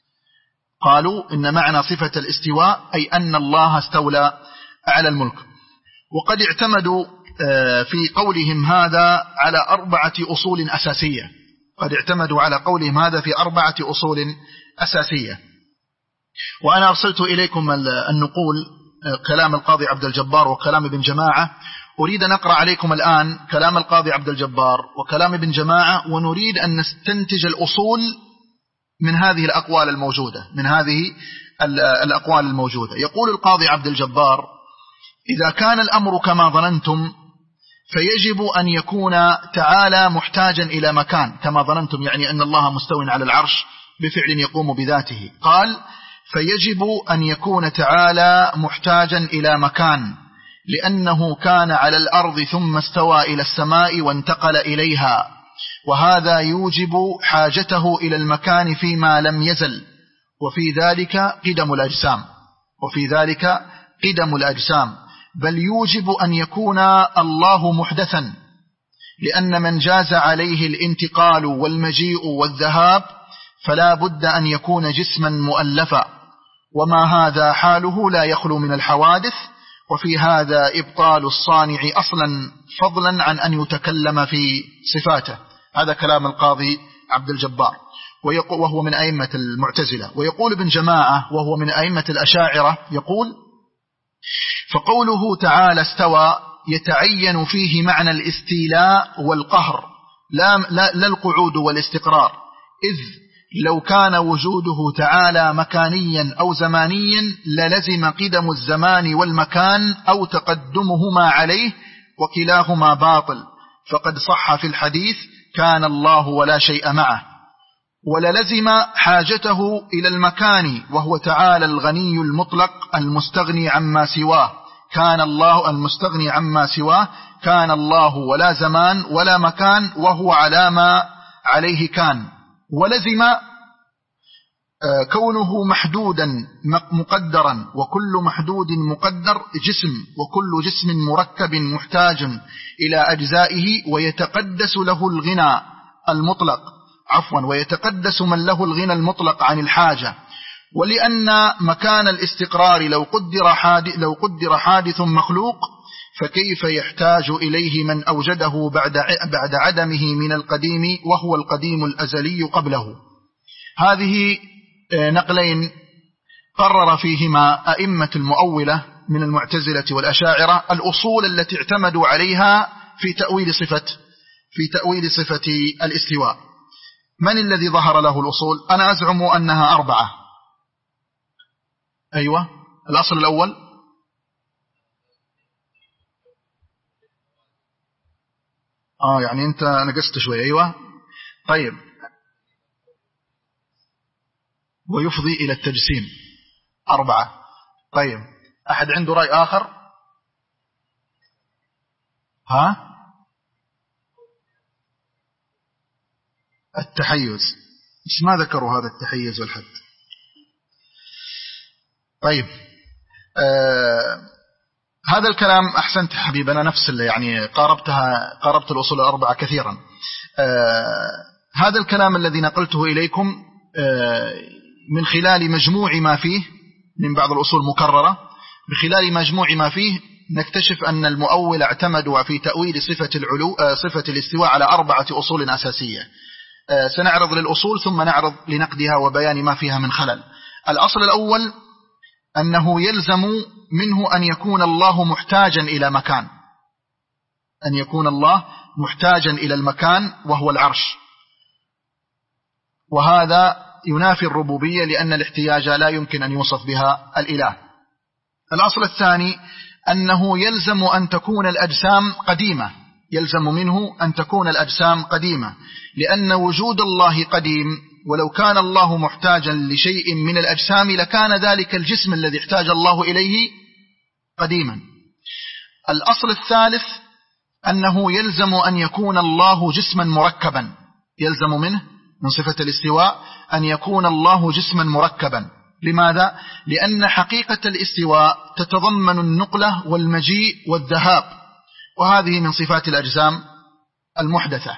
قالوا إن معنى صفة الاستواء أي أن الله استولى على الملك. وقد اعتمدوا في قولهم هذا على أربعة أصول أساسية قد اعتمدوا على قولهم هذا في أربعة أصول أساسية. وأنا أرسلت إليكم النقول كلام القاضي عبد الجبار وكلام ابن جماعة. أريد أن أقرأ عليكم الآن كلام القاضي عبد الجبار وكلام ابن جماعة، ونريد أن نستنتج الأصول من هذه الأقوال الموجودة من هذه الأقوال الموجودة. يقول القاضي عبد الجبار: إذا كان الأمر كما ظننتم فيجب أن يكون تعالى محتاجا إلى مكان كما ظننتم، يعني أن الله مستو على العرش بفعل يقوم بذاته. قال: فيجب أن يكون تعالى محتاجا إلى مكان، لأنه كان على الأرض ثم استوى إلى السماء وانتقل إليها، وهذا يوجب حاجته إلى المكان فيما لم يزل، وفي ذلك قدم الأجسام وفي ذلك قدم الأجسام بل يوجب أن يكون الله محدثا، لأن من جاز عليه الانتقال والمجيء والذهاب فلا بد أن يكون جسما مؤلفا، وما هذا حاله لا يخلو من الحوادث، وفي هذا إبطال الصانع أصلا فضلا عن أن يتكلم في صفاته. هذا كلام القاضي عبد الجبار. وهو من أئمة المعتزلة. ويقول ابن جماعة وهو من أئمة الأشاعرة يقول: فقوله تعالى استوى يتعين فيه معنى الاستيلاء والقهر لا, لا, لا القعود والاستقرار، إذ لو كان وجوده تعالى مكانيا أو زمانيا للزم قدم الزمان والمكان أو تقدمهما عليه، وكلاهما باطل، فقد صح في الحديث كان الله ولا شيء معه، وللزم حاجته إلى المكان وهو تعالى الغني المطلق المستغني عما سواه، كان الله المستغني عما سواه كان الله ولا زمان ولا مكان وهو على ما عليه كان، ولزم كونه محدودا مقدرا، وكل محدود مقدر جسم، وكل جسم مركب محتاج إلى أجزائه، ويتقدس له الغنى المطلق عفوا ويتقدس من له الغنى المطلق عن الحاجة. ولأن مكان الاستقرار لو قدر حادث, لو قدر حادث مخلوق، فكيف يحتاج إليه من أوجده بعد, بعد عدمه من القديم وهو القديم الأزلي قبله. هذه نقلين قرر فيهما أئمة المؤولة من المعتزلة والأشاعرة الأصول التي اعتمدوا عليها في تأويل صفة في تأويل صفة الاستواء. من الذي ظهر له الأصول؟ أنا أزعم أنها أربعة. أيوة، الأصل الأول آه يعني أنت نقصت شوي. أيوة طيب، ويفضي إلى التجسيم. أربعة. طيب، أحد عنده رأي آخر؟ ها؟ التحيز، مش ما ذكروا هذا التحيز والحد. طيب، آه هذا الكلام أحسنت حبيبنا، نفس اللي يعني قاربتها قاربت الأصول الأربعة كثيرا. آه هذا الكلام الذي نقلته إليكم آه من خلال مجموع ما فيه من بعض الأصول مكررة، بخلال مجموع ما فيه نكتشف أن المؤول اعتمدوا في تأويل صفة العلو صفة الاستواء على أربعة أصول أساسية. سنعرض للأصول ثم نعرض لنقدها وبيان ما فيها من خلل. الأصل الأول أنه يلزم منه أن يكون الله محتاجا إلى مكان، أن يكون الله محتاجا إلى المكان وهو العرش، وهذا ينافي الربوبية لأن الاحتياج لا يمكن أن يوصف بها الإله. الأصل الثاني أنه يلزم أن تكون الأجسام قديمة، يلزم منه أن تكون الأجسام قديمة، لأن وجود الله قديم، ولو كان الله محتاجا لشيء من الأجسام لكان ذلك الجسم الذي احتاج الله إليه قديما. الأصل الثالث أنه يلزم أن يكون الله جسما مركبا، يلزم منه من صفة الاستواء أن يكون الله جسما مركبا. لماذا؟ لأن حقيقة الاستواء تتضمن النقلة والمجيء والذهاب، وهذه من صفات الأجسام المحدثة.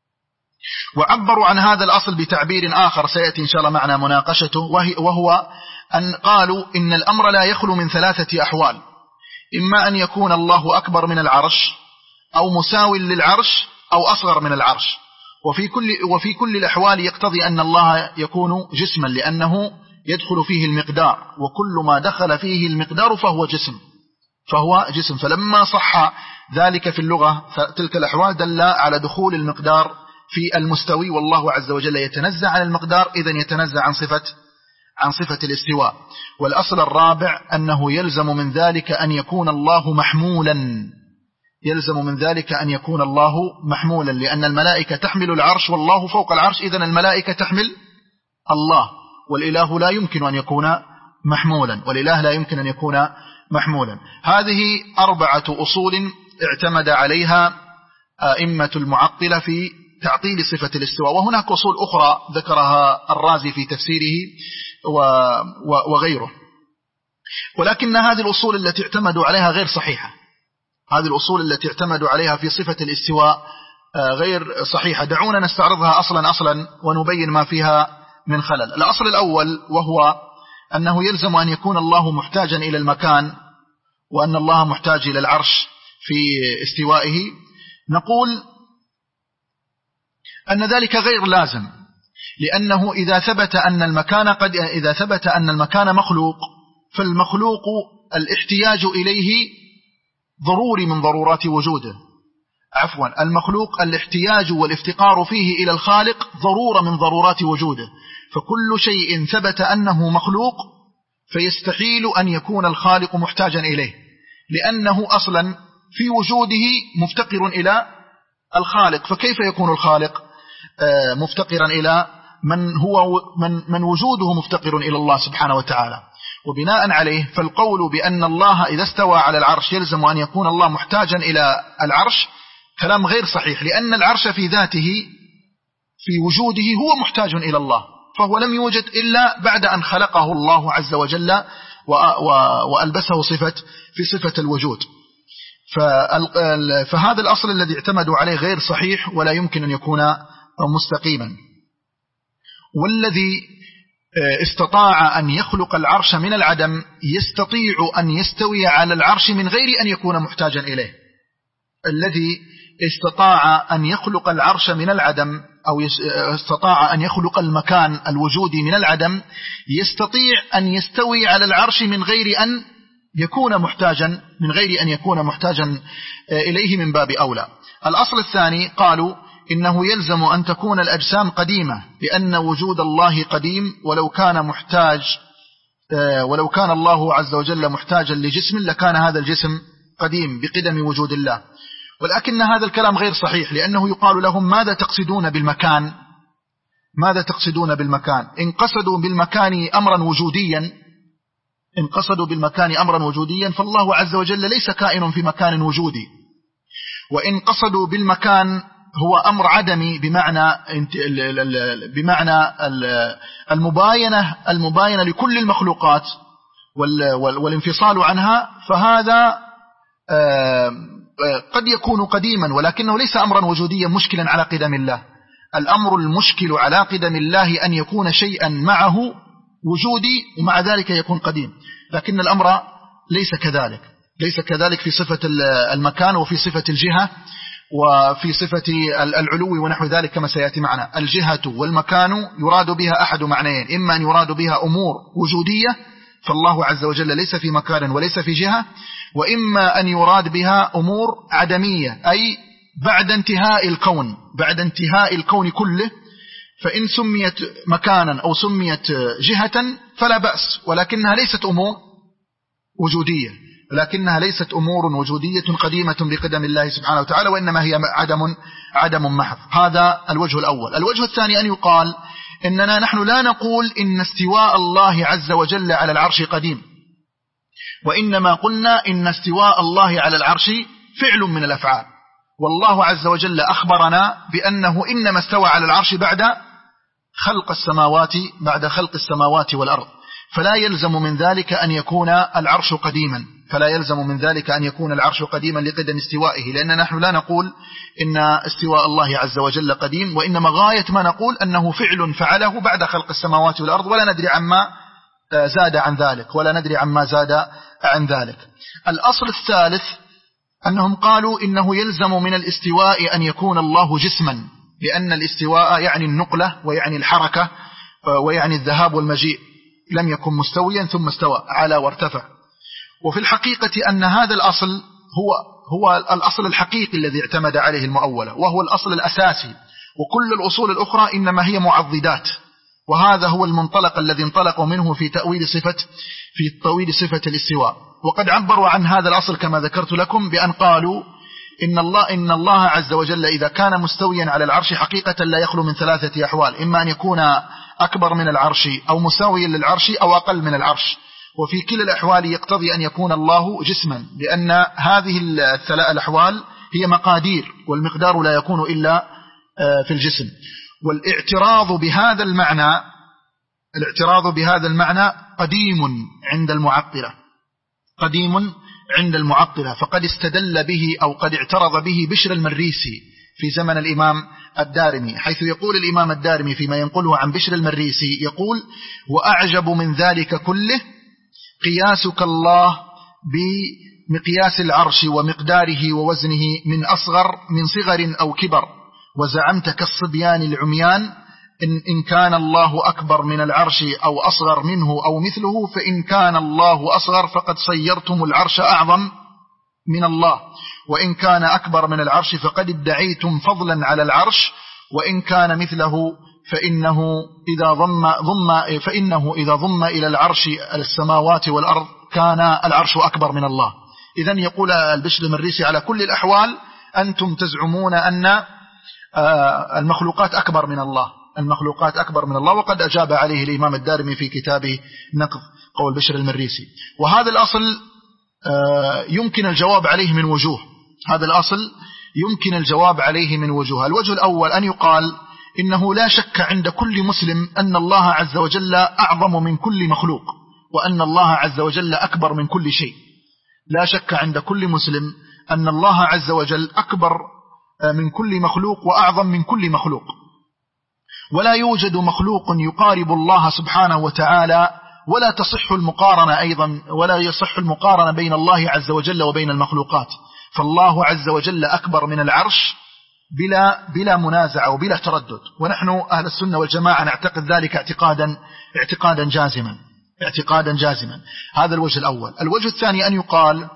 وعبروا عن هذا الأصل بتعبير آخر سيأتي إن شاء الله معنا مناقشته، وهو أن قالوا إن الأمر لا يخلو من ثلاثة أحوال: إما أن يكون الله أكبر من العرش، أو مساو للعرش، أو أصغر من العرش. وفي كل, وفي كل الأحوال يقتضي أن الله يكون جسما، لأنه يدخل فيه المقدار، وكل ما دخل فيه المقدار فهو جسم فهو جسم فلما صح ذلك في اللغة تلك الأحوال دل على دخول المقدار في المستوي، والله عز وجل يتنزع عن المقدار، إذن يتنزع عن صفة عن صفة الاستواء. والأصل الرابع أنه يلزم من ذلك أن يكون الله محمولا، يلزم من ذلك أن يكون الله محمولا، لأن الملائكة تحمل العرش والله فوق العرش، إذن الملائكة تحمل الله، والإله لا يمكن أن يكون محمولا، والإله لا يمكن أن يكون محمولا. هذه أربعة أصول اعتمد عليها أئمة المعطلة في تعطيل صفة الاستواء، وهناك أصول أخرى ذكرها الرازي في تفسيره وغيره، ولكن هذه الأصول التي اعتمدوا عليها غير صحيحة. هذه الأصول التي اعتمدوا عليها في صفة الاستواء غير صحيحة. دعونا نستعرضها أصلا أصلا ونبين ما فيها من خلل. الأصل الأول وهو أنه يلزم أن يكون الله محتاجا إلى المكان، وأن الله محتاج إلى العرش في استوائه. نقول أن ذلك غير لازم، لأنه إذا ثبت أن المكان قد إذا ثبت أن المكان مخلوق، فالمخلوق الاحتياج إليه ضروري من ضرورات وجوده. عفوا المخلوق الاحتياج والافتقار فيه إلى الخالق ضرورة من ضرورات وجوده، فكل شيء ثبت أنه مخلوق فيستحيل أن يكون الخالق محتاجا إليه، لأنه أصلا في وجوده مفتقر إلى الخالق، فكيف يكون الخالق مفتقرا إلى من هو من, من وجوده مفتقر إلى الله سبحانه وتعالى؟ وبناء عليه فالقول بأن الله إذا استوى على العرش يلزم أن يكون الله محتاجا إلى العرش كلام غير صحيح، لأن العرش في ذاته في وجوده هو محتاج إلى الله، فهو لم يوجد إلا بعد أن خلقه الله عز وجل وألبسه صفة في صفة الوجود. فهذا الأصل الذي اعتمدوا عليه غير صحيح ولا يمكن أن يكون مستقيما. والذي استطاع أن يخلق العرش من العدم يستطيع أن يستوي على العرش من غير أن يكون محتاجا إليه. الذي استطاع أن يخلق العرش من العدم أو استطاع أن يخلق المكان الوجودي من العدم يستطيع أن يستوي على العرش من غير أن يكون محتاجا من غير أن يكون محتاجا إليه من باب أولى. الأصل الثاني قالوا إنه يلزم أن تكون الأجسام قديمة، لأن وجود الله قديم، ولو كان محتاج ولو كان الله عز وجل محتاجا لجسم لكان هذا الجسم قديم بقدم وجود الله. ولكن هذا الكلام غير صحيح، لأنه يقال لهم ماذا تقصدون بالمكان؟ ماذا تقصدون بالمكان؟ إن قصدوا بالمكان أمرا وجوديا إن قصدوا بالمكان أمرا وجوديا فالله عز وجل ليس كائن في مكان وجودي، وإن قصدوا بالمكان هو أمر عدمي بمعنى بمعنى المباينة المباينة لكل المخلوقات والانفصال عنها، فهذا قد يكون قديما ولكنه ليس أمرا وجوديا مشكلا على قدم الله. الأمر المشكل على قدم الله أن يكون شيئا معه وجودي ومع ذلك يكون قديم، لكن الأمر ليس كذلك ليس كذلك في صفة المكان وفي صفة الجهة وفي صفة العلو ونحو ذلك كما سيأتي معنا. الجهة والمكان يراد بها أحد معنيين، إما أن يراد بها أمور وجودية فالله عز وجل ليس في مكان وليس في جهة، وإما أن يراد بها أمور عدمية أي بعد انتهاء الكون بعد انتهاء الكون كله، فإن سميت مكانا أو سميت جهة فلا بأس، ولكنها ليست أمور وجودية لكنها ليست أمور وجودية قديمة بقدم الله سبحانه وتعالى، وإنما هي عدم عدم محض. هذا الوجه الأول. الوجه الثاني أن يقال إننا نحن لا نقول إن استواء الله عز وجل على العرش قديم، وإنما قلنا إن استواء الله على العرش فعل من الأفعال، والله عز وجل أخبرنا بأنه إنما استوى على العرش بعد خلق السماوات بعد خلق السماوات والأرض، فلا يلزم من ذلك أن يكون العرش قديما فلا يلزم من ذلك أن يكون العرش قديما لقدم استوائه، لأن نحن لا نقول إن استواء الله عز وجل قديم، وإنما غاية ما نقول أنه فعل فعله بعد خلق السماوات والأرض، ولا ندري عما زاد عن ذلك ولا ندري عما زاد عن ذلك. الأصل الثالث أنهم قالوا إنه يلزم من الاستواء أن يكون الله جسما، لأن الاستواء يعني النقلة ويعني الحركة ويعني الذهاب والمجيء، لم يكن مستويا ثم استوى على وارتفع. وفي الحقيقة أن هذا الأصل هو هو الأصل الحقيقي الذي اعتمد عليه المؤولة، وهو الأصل الأساسي، وكل الأصول الأخرى إنما هي معضدات، وهذا هو المنطلق الذي انطلقوا منه في تأويل صفة في تأويل صفة الاستواء. وقد عبروا عن هذا الأصل كما ذكرت لكم بأن قالوا إن الله إن الله عز وجل إذا كان مستويا على العرش حقيقة لا يخلو من ثلاثة أحوال، إما أن يكون أكبر من العرش أو مساويا للعرش أو أقل من العرش، وفي كلا الأحوال يقتضي أن يكون الله جسما، لأن هذه الثلاث الأحوال هي مقادير، والمقدار لا يكون إلا في الجسم. والاعتراض بهذا المعنى الاعتراض بهذا المعنى قديم عند المعطلة قديم عند المعطلة فقد استدل به أو قد اعترض به بشر المريسي في زمن الإمام الدارمي، حيث يقول الإمام الدارمي فيما ينقله عن بشر المريسي يقول: وأعجب من ذلك كله قياسك الله بمقياس العرش ومقداره ووزنه من أصغر من صغر أو كبر، وزعمت كالصبيان العميان إن, إن كان الله أكبر من العرش أو أصغر منه أو مثله، فإن كان الله أصغر فقد صيرتم العرش أعظم من الله، وإن كان أكبر من العرش فقد ادعيتم فضلا على العرش، وإن كان مثله فإنه إذا ضم, ضم فإنه إذا ضم إلى العرش السماوات والأرض كان العرش أكبر من الله. إذن يقول البشر المريسي على كل الأحوال أنتم تزعمون أن المخلوقات أكبر من الله، المخلوقات أكبر من الله، وقد أجاب عليه الإمام الدارمي في كتابه نقض قول بشر المريسي. وهذا الأصل يمكن الجواب عليه من وجوه، هذا الأصل يمكن الجواب عليه من وجوه. الوجه الأول أن يقال إنه لا شك عند كل مسلم أن الله عز وجل أعظم من كل مخلوق، وأن الله عز وجل أكبر من كل شيء. لا شك عند كل مسلم أن الله عز وجل أكبر من كل مخلوق وأعظم من كل مخلوق، ولا يوجد مخلوق يقارب الله سبحانه وتعالى، ولا تصح المقارنة أيضا، ولا يصح المقارنة بين الله عز وجل وبين المخلوقات. فالله عز وجل أكبر من العرش بلا, بلا منازع وبلا تردد، ونحن أهل السنة والجماعة نعتقد ذلك اعتقادا, اعتقادا جازما اعتقادا جازما. هذا الوجه الأول. الوجه الثاني أن يقال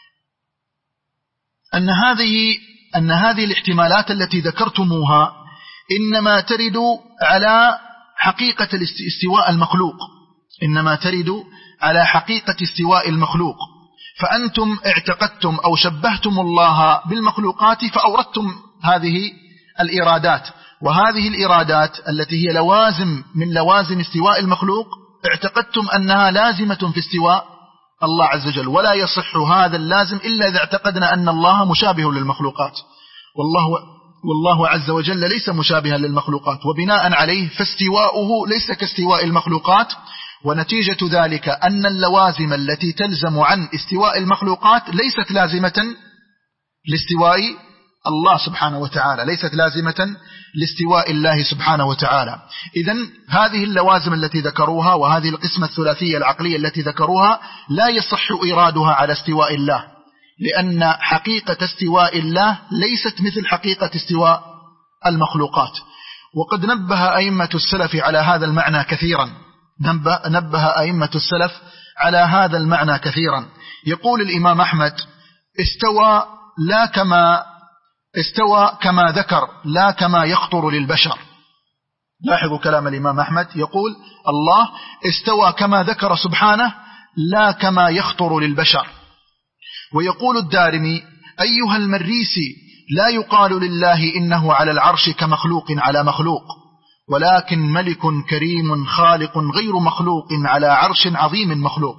أن هذه, أن هذه الاحتمالات التي ذكرتموها إنما ترد على حقيقة استواء المخلوق، إنما ترد على حقيقة استواء المخلوق، فأنتم اعتقدتم أو شبهتم الله بالمخلوقات فأوردتم هذه الإرادات، وهذه الإرادات التي هي لوازم من لوازم استواء المخلوق اعتقدتم أنها لازمة في استواء الله عز وجل، ولا يصح هذا اللازم إلا إذا اعتقدنا أن الله مشابه للمخلوقات، والله, والله عز وجل ليس مشابها للمخلوقات، وبناء عليه فاستواؤه ليس كاستواء المخلوقات. ونتيجة ذلك أن اللوازم التي تلزم عن استواء المخلوقات ليست لازمة لاستواء الله سبحانه وتعالى، ليست لازمة لاستواء الله سبحانه وتعالى. إذن هذه اللوازم التي ذكروها وهذه القسمة الثلاثية العقلية التي ذكروها لا يصح إيرادها على استواء الله، لأن حقيقة استواء الله ليست مثل حقيقة استواء المخلوقات. وقد نبه أئمة السلف على هذا المعنى كثيرا، نبه أئمة السلف على هذا المعنى كثيرا. يقول الإمام أحمد استوى لا كما استوى كما ذكر لا كما يخطر للبشر. لاحظوا كلام الإمام أحمد، يقول الله استوى كما ذكر سبحانه لا كما يخطر للبشر. ويقول الدارمي أيها المريسي لا يقال لله إنه على العرش كمخلوق على مخلوق، ولكن ملك كريم خالق غير مخلوق على عرش عظيم مخلوق.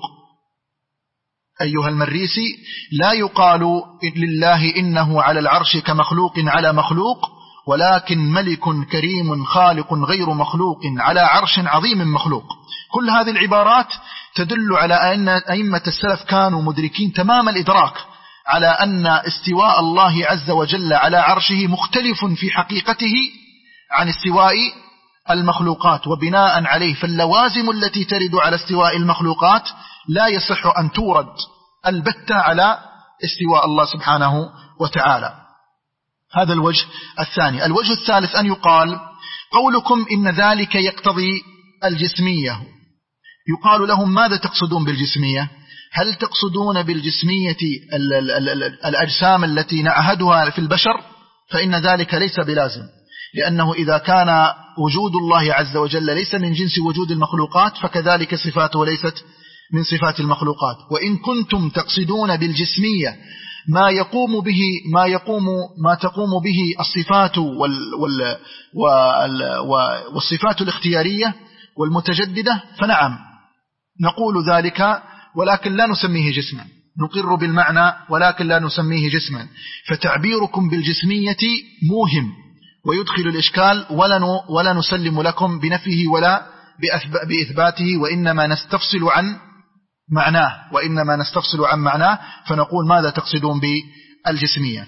أيها المريسي لا يقال لله إنه على العرش كمخلوق على مخلوق، ولكن ملك كريم خالق غير مخلوق على عرش عظيم مخلوق. كل هذه العبارات تدل على أن أئمة السلف كانوا مدركين تمام الإدراك على أن استواء الله عز وجل على عرشه مختلف في حقيقته عن استواء المخلوقات، وبناء عليه فاللوازم التي ترد على استواء المخلوقات لا يصح أن تورد البتة على استواء الله سبحانه وتعالى. هذا الوجه الثاني. الوجه الثالث أن يقال قولكم إن ذلك يقتضي الجسمية، يقال لهم ماذا تقصدون بالجسمية؟ هل تقصدون بالجسمية ال ال ال الأجسام التي نعهدها في البشر؟ فإن ذلك ليس بلازم، لأنه إذا كان وجود الله عز وجل ليس من جنس وجود المخلوقات فكذلك صفاته ليست من صفات المخلوقات. وإن كنتم تقصدون بالجسمية ما يقوم به ما يقوم ما تقوم به الصفات وال وال وال والصفات الاختيارية والمتجددة فنعم نقول ذلك، ولكن لا نسميه جسما، نقر بالمعنى ولكن لا نسميه جسما. فتعبيركم بالجسمية موهم ويدخل الإشكال، ولا ولا نسلم لكم بنفيه ولا بإثباته، وإنما نستفصل عن معناه وإنما نستفصل عن معناه فنقول ماذا تقصدون بالجسمية.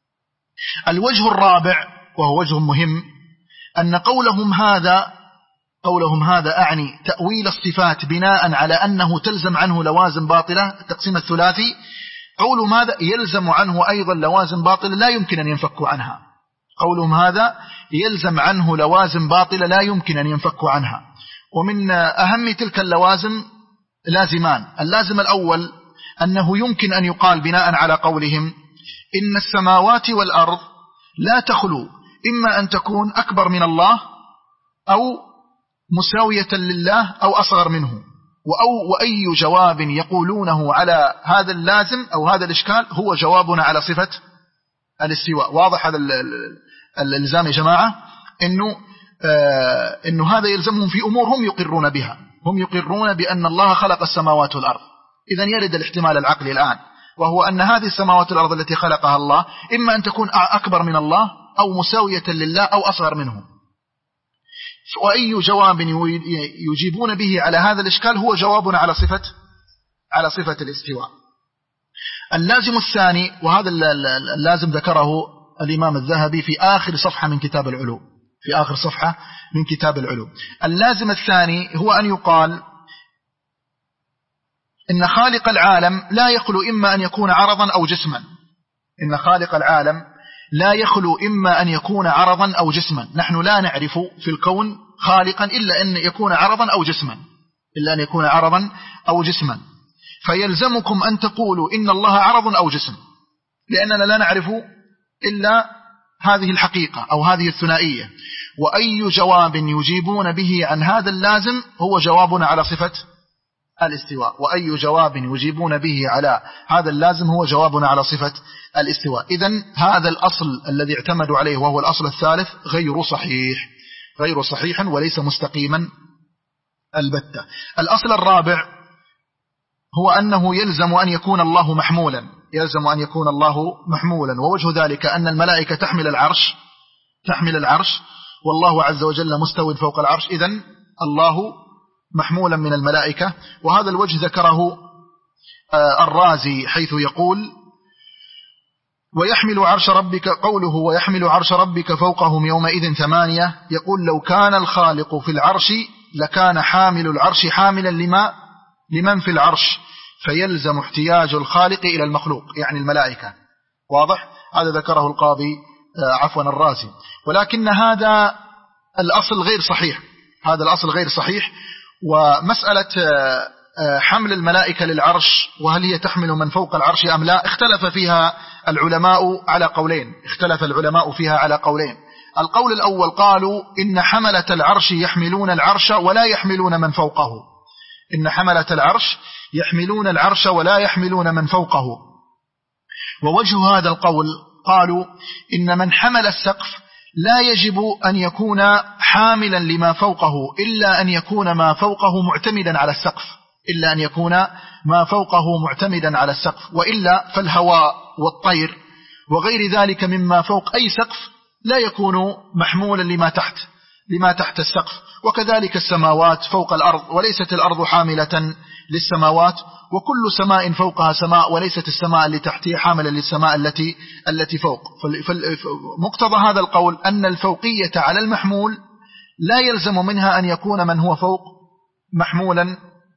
الوجه الرابع وهو وجه مهم أن قولهم هذا قولهم هذا أعني تأويل الصفات بناء على أنه تلزم عنه لوازم باطلة، التقسيم الثلاثي. قول ماذا يلزم عنه أيضا لوازم باطلة لا يمكن أن ينفكوا عنها. قولهم هذا يلزم عنه لوازم باطلة لا يمكن أن ينفكوا عنها. ومن أهم تلك اللوازم لازمان. اللازم الأول أنه يمكن أن يقال بناء على قولهم إن السماوات والأرض لا تخلو إما أن تكون أكبر من الله أو مساوية لله أو أصغر منه. وأو وأي جواب يقولونه على هذا اللازم أو هذا الإشكال هو جوابنا على صفة الاستواء. واضح هذا الإلزام يا جماعة؟ إنه, آه إنه هذا يلزمهم في أمور هم يقرون بها. هم يقرون بأن الله خلق السماوات والأرض. إذن يرد الاحتمال العقلي الآن، وهو أن هذه السماوات والأرض التي خلقها الله إما أن تكون أكبر من الله أو مساوية لله أو أصغر منه. وأي جواب يجيبون به على هذا الإشكال هو جوابنا على صفة على صفة الاستواء. اللازم الثاني، وهذا اللازم ذكره الإمام الذهبي في آخر صفحة من كتاب العلوم، في آخر صفحة من كتاب العلوم. اللازم الثاني هو أن يقال إن خالق العالم لا يخلو إما أن يكون عرضا أو جسما. إن خالق العالم لا يخلو إما أن يكون عرضا أو جسما. نحن لا نعرف في الكون خالقا إلا أن يكون عرضا أو جسما، إلا أن يكون عرضا أو جسما. فيلزمكم أن تقولوا إن الله عرض أو جسم، لأننا لا نعرف إلا هذه الحقيقة أو هذه الثنائية. وأي جواب يجيبون به عن هذا اللازم هو جوابنا على صفة الاستواء. وأي جواب يجيبون به على هذا اللازم هو جوابنا على صفة الاستواء. إذن هذا الأصل الذي اعتمدوا عليه وهو الأصل الثالث غير صحيح، غير صحيح وليس مستقيما البتة. الأصل الرابع هو أنه يلزم أن يكون الله محمولا، يلزم أن يكون الله محمولا. ووجه ذلك أن الملائكة تحمل العرش، تحمل العرش والله عز وجل مستوٍ فوق العرش، إذن الله محمولا من الملائكة. وهذا الوجه ذكره الرازي حيث يقول ويحمل عرش ربك، قوله ويحمل عرش ربك فوقهم يومئذ ثمانية، يقول لو كان الخالق في العرش لكان حامل العرش حاملا لما لمن في العرش، فيلزم احتياج الخالق إلى المخلوق، يعني الملائكة. واضح؟ هذا ذكره القاضي عفوا الرازي. ولكن هذا الأصل غير صحيح، هذا الأصل غير صحيح. ومسألة حمل الملائكة للعرش وهل هي تحمل من فوق العرش أم لا اختلف فيها العلماء على قولين، اختلف العلماء فيها على قولين. القول الأول قالوا إن حملة العرش يحملون العرش ولا يحملون من فوقه، إن حملة العرش يحملون العرش ولا يحملون من فوقه. ووجه هذا القول قالوا إن من حمل السقف لا يجب أن يكون حاملا لما فوقه إلا أن يكون ما فوقه معتمدا على السقف، إلا أن يكون ما فوقه معتمدا على السقف، وإلا فالهواء والطير وغير ذلك مما فوق أي سقف لا يكون محمولا لما تحت لما تحت السقف. وكذلك السماوات فوق الأرض، وليست الأرض حاملة للسماوات، وكل سماء فوقها سماء، وليست السماء اللي تحتها حاملة للسماء التي التي فوق. فمقتضى هذا القول أن الفوقية على المحمول لا يلزم منها أن يكون من هو فوق محمولا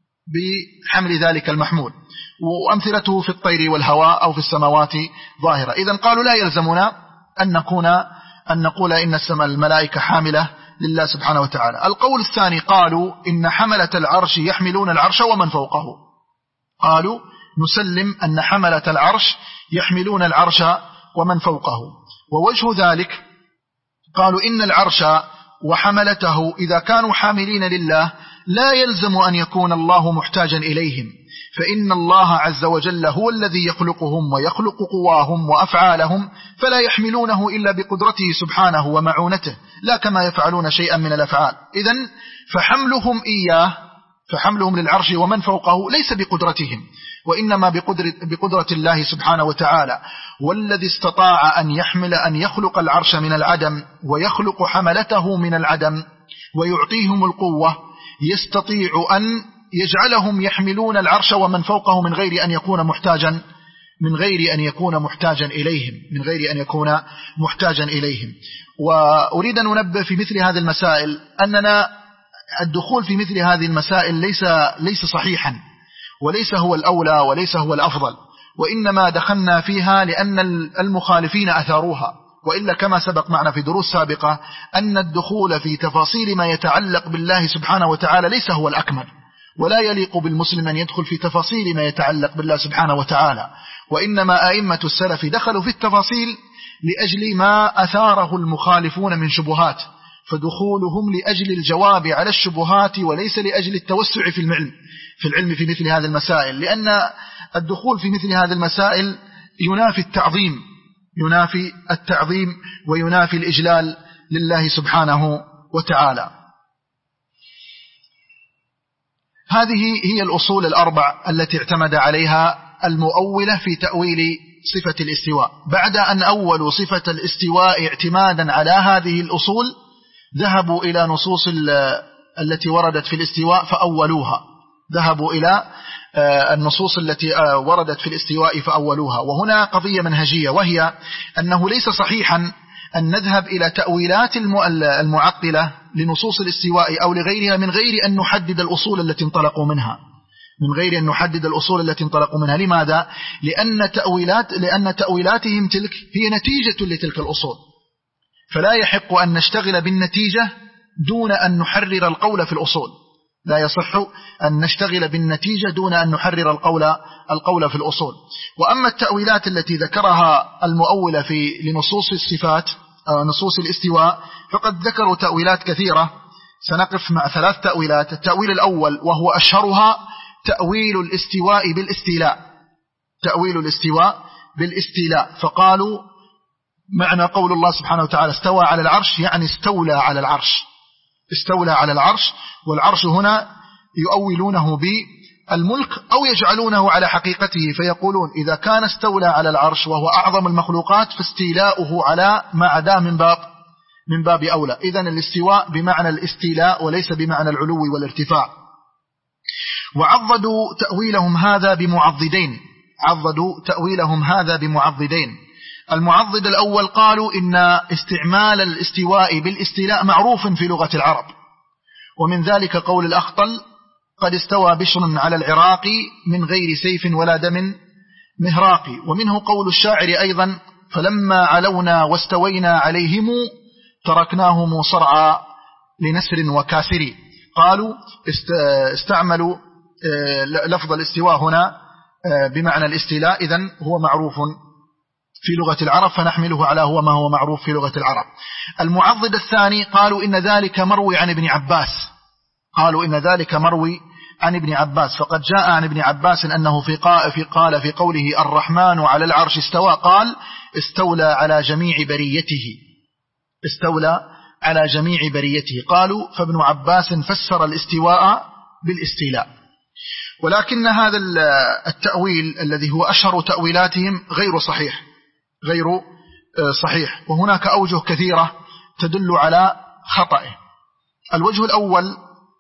بحمل ذلك المحمول، وأمثلته في الطير والهواء أو في السماوات ظاهرة. إذن قالوا لا يلزمنا أن نكون أن نقول إن السماء الملائكة حاملة لله سبحانه وتعالى. القول الثاني قالوا إن حملة العرش يحملون العرش ومن فوقه، قالوا نسلم أن حملة العرش يحملون العرش ومن فوقه. ووجه ذلك قالوا إن العرش وحملته إذا كانوا حاملين لله لا يلزم أن يكون الله محتاجا إليهم، فإن الله عز وجل هو الذي يخلقهم ويخلق قواهم وأفعالهم، فلا يحملونه إلا بقدرته سبحانه ومعونته، لا كما يفعلون شيئا من الأفعال. إذن فحملهم إياه، فحملهم للعرش ومن فوقه ليس بقدرتهم، وإنما بقدرة, بقدرة الله سبحانه وتعالى. والذي استطاع أن يحمل أن يخلق العرش من العدم ويخلق حملته من العدم ويعطيهم القوة يستطيع أن يجعلهم يحملون العرش ومن فوقه من غير أن يكون محتاجا من غير أن يكون محتاجا إليهم من غير أن يكون محتاجا إليهم. وأريد أن أنبه في مثل هذه المسائل أننا الدخول في مثل هذه المسائل ليس ليس صحيحا، وليس هو الأولى، وليس هو الأفضل، وإنما دخلنا فيها لأن المخالفين أثاروها وإلا كما سبق معنا في دروس سابقة أن الدخول في تفاصيل ما يتعلق بالله سبحانه وتعالى ليس هو الأكمل، ولا يليق بالمسلم أن يدخل في تفاصيل ما يتعلق بالله سبحانه وتعالى، وإنما أئمة السلف دخلوا في التفاصيل لأجل ما أثاره المخالفون من شبهات، فدخولهم لأجل الجواب على الشبهات وليس لأجل التوسع في العلم في العلم في مثل هذه المسائل، لأن الدخول في مثل هذه المسائل ينافي التعظيم ينافي التعظيم وينافي الإجلال لله سبحانه وتعالى. هذه هي الأصول الأربع التي اعتمد عليها المؤولة في تأويل صفة الاستواء. بعد أن أولوا صفة الاستواء اعتمادا على هذه الأصول ذهبوا إلى نصوص التي وردت في الاستواء فأولوها ذهبوا إلى النصوص التي وردت في الاستواء فأولوها. وهنا قضية منهجية، وهي أنه ليس صحيحا أن نذهب إلى تأويلات المعطلة لنصوص الاستواء أو لغيرها من غير أن نحدد الأصول التي انطلقوا منها من غير أن نحدد الأصول التي انطلقوا منها. لماذا؟ لأن تأويلات لأن تأويلاتهم تلك هي نتيجة لتلك الأصول، فلا يحق أن نشتغل بالنتيجة دون أن نحرر القول في الأصول. لا يصح أن نشتغل بالنتيجة دون أن نحرر القول القول في الأصول. وأما التأويلات التي ذكرها المؤولة في لنصوص الصفات أو نصوص الاستواء فقد ذكروا تأويلات كثيرة. سنقف مع ثلاث تأويلات. التأويل الأول وهو أشهرها تأويل الاستواء بالاستيلاء تأويل الاستواء بالاستيلاء فقالوا معنى قول الله سبحانه وتعالى استوى على العرش يعني استولى على العرش استولى على العرش، والعرش هنا يؤولونه بالملك أو يجعلونه على حقيقته، فيقولون إذا كان استولى على العرش وهو أعظم المخلوقات فاستيلاؤه على ما عدا من باب من باب أولى. إذن الاستواء بمعنى الاستيلاء وليس بمعنى العلو والارتفاع. وعضدوا تأويلهم هذا بمعضدين عضدوا تأويلهم هذا بمعضدين المعضد الأول قالوا إن استعمال الاستواء بالاستيلاء معروف في لغة العرب، ومن ذلك قول الأخطل قد استوى بشر على العراق من غير سيف ولا دم مهراق. ومنه قول الشاعر أيضا فلما علونا واستوينا عليهم تركناهم صرعا لنسر وكاسر. قالوا استعملوا لفظ الاستواء هنا بمعنى الاستيلاء، إذن هو معروف في لغة العرب فنحمله على هو ما هو معروف في لغة العرب. المعضد الثاني قالوا إن ذلك مروي عن ابن عباس قالوا إن ذلك مروي عن ابن عباس فقد جاء عن ابن عباس أنه في قال في قوله الرحمن على العرش استوى قال استولى على جميع بريته استولى على جميع بريته. قالوا فابن عباس فسر الاستواء بالاستيلاء. ولكن هذا التأويل الذي هو أشهر تأويلاتهم غير صحيح غير صحيح وهناك أوجه كثيرة تدل على خطئه. الوجه الأول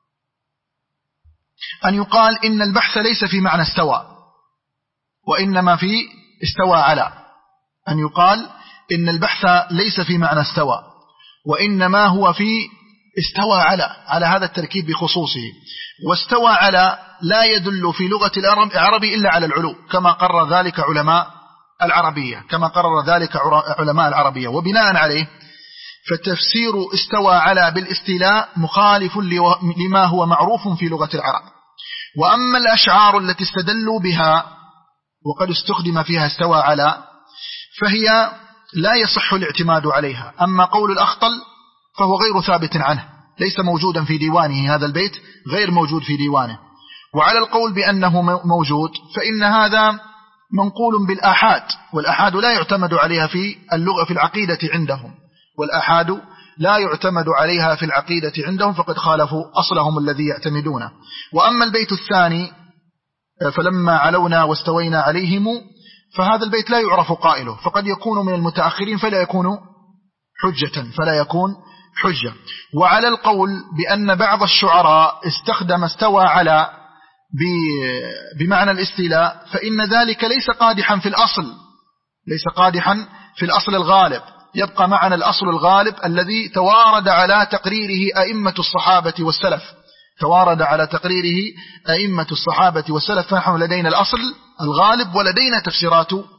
أن يقال إن البحث ليس في معنى استوى وإنما في استوى على أن يقال إن البحث ليس في معنى استوى وإنما هو في استوى على على هذا التركيب بخصوصه. واستوى على لا يدل في لغة العربي إلا على العلو كما قرر ذلك علماء العربية كما قرر ذلك علماء العربية. وبناء عليه فتفسير استوى على بالاستيلاء مخالف لما هو معروف في لغة العرب. وأما الأشعار التي استدلوا بها وقد استخدم فيها استوى على فهي لا يصح الاعتماد عليها. أما قول الأخطل فهو غير ثابت عنه ليس موجودا في ديوانه، هذا البيت غير موجود في ديوانه. وعلى القول بأنه موجود فإن هذا منقول بالآحاد، والآحاد لا يعتمد عليها في اللغة في العقيدة عندهم والآحاد لا يعتمد عليها في العقيدة عندهم فقد خالفوا أصلهم الذي يعتمدونه. وأما البيت الثاني فلما علونا واستوينا عليهم فهذا البيت لا يعرف قائله فقد يكون من المتأخرين فلا يكون حجة فلا يكون حجة. وعلى القول بأن بعض الشعراء استخدم استوى على بمعنى الاستيلاء فإن ذلك ليس قادحا في الأصل ليس قادحا في الأصل الغالب، يبقى معنا الأصل الغالب الذي توارد على تقريره أئمة الصحابة والسلف توارد على تقريره أئمة الصحابة والسلف. فنحن لدينا الأصل الغالب ولدينا تفسيرات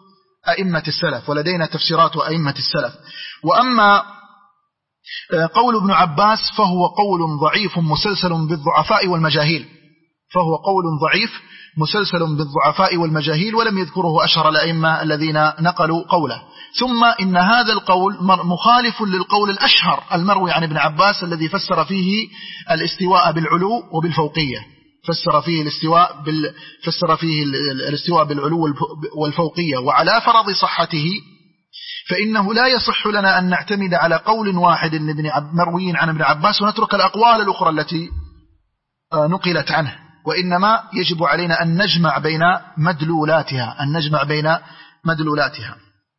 أئمة السلف، ولدينا تفسيرات أئمة السلف. وأما قول ابن عباس فهو قول ضعيف مسلسل بالضعفاء والمجاهيل، فهو قول ضعيف مسلسل بالضعفاء والمجاهيل، ولم يذكره أشهر الأئمة الذين نقلوا قوله. ثم إن هذا القول مخالف للقول الأشهر المروي عن ابن عباس الذي فسر فيه الاستواء بالعلو وبالفوقية، فسر فيه الاستواء بال فسر فيه الاستواء بالعلو والفوقية. وعلى فرض صحته فإنه لا يصح لنا أن نعتمد على قول واحد لابن مروي عن ابن عباس ونترك الأقوال الأخرى التي نقلت عنه، وإنما يجب علينا أن نجمع بين مدلولاتها أن نجمع بين مدلولاتها.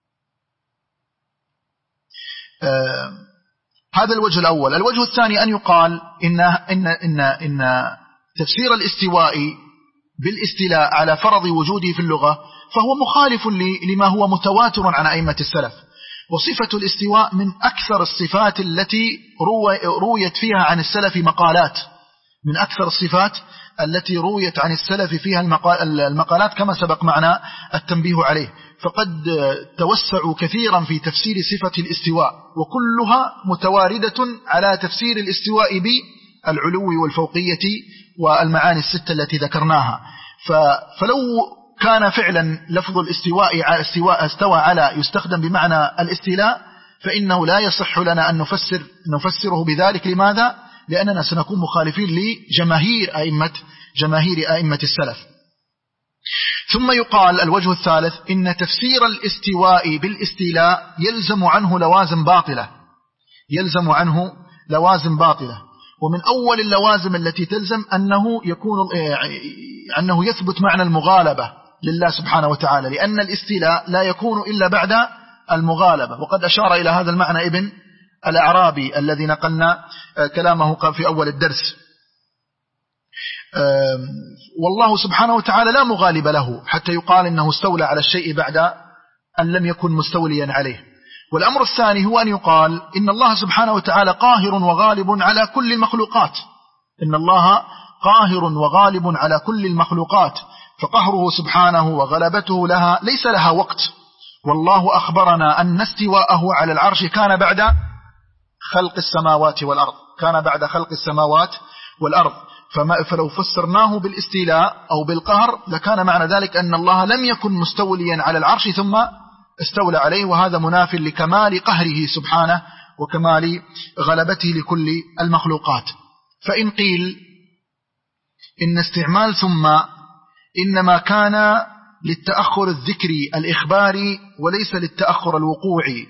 آه هذا الوجه الأول. الوجه الثاني أن يقال إن, إن, إن, إن تفسير الاستواء بالاستيلاء على فرض وجوده في اللغة فهو مخالف لما هو متواتر عن أئمة السلف. وصفة الاستواء من أكثر الصفات التي رويت فيها عن السلف مقالات، من أكثر الصفات التي رويت عن السلف فيها المقالات كما سبق معنا التنبيه عليه. فقد توسعوا كثيرا في تفسير صفة الاستواء، وكلها متواردة على تفسير الاستواء بالعلو والفوقية والمعاني الستة التي ذكرناها. فلو كان فعلا لفظ الاستواء استواء استوى على يستخدم بمعنى الاستيلاء فإنه لا يصح لنا أن نفسر نفسره بذلك. لماذا؟ لأننا سنكون مخالفين لجماهير أئمة جماهير أئمة السلف. ثم يقال الوجه الثالث إن تفسير الاستواء بالاستيلاء يلزم عنه لوازم باطلة يلزم عنه لوازم باطلة ومن أول اللوازم التي تلزم أنه يكون أنه يثبت معنى المغالبة لله سبحانه وتعالى، لأن الاستيلاء لا يكون إلا بعد المغالبة. وقد أشار إلى هذا المعنى ابن الأعرابي الذي نقلنا كلامه في أول الدرس. والله سبحانه وتعالى لا مغالب له حتى يقال إنه استولى على الشيء بعد أن لم يكن مستوليا عليه. والأمر الثاني هو أن يقال إن الله سبحانه وتعالى قاهر وغالب على كل المخلوقات إن الله قاهر وغالب على كل المخلوقات، فقهره سبحانه وغلبته لها ليس لها وقت. والله أخبرنا أن استواءه على العرش كان بعد خلق السماوات والأرض كان بعد خلق السماوات والأرض فما فلو فسرناه بالاستيلاء أو بالقهر لكان معنى ذلك أن الله لم يكن مستوليا على العرش ثم استولى عليه، وهذا مناف لكمال قهره سبحانه وكمال غلبته لكل المخلوقات. فإن قيل إن استعمال ثم إنما كان للتأخر الذكري الإخباري وليس للتأخر الوقوعي،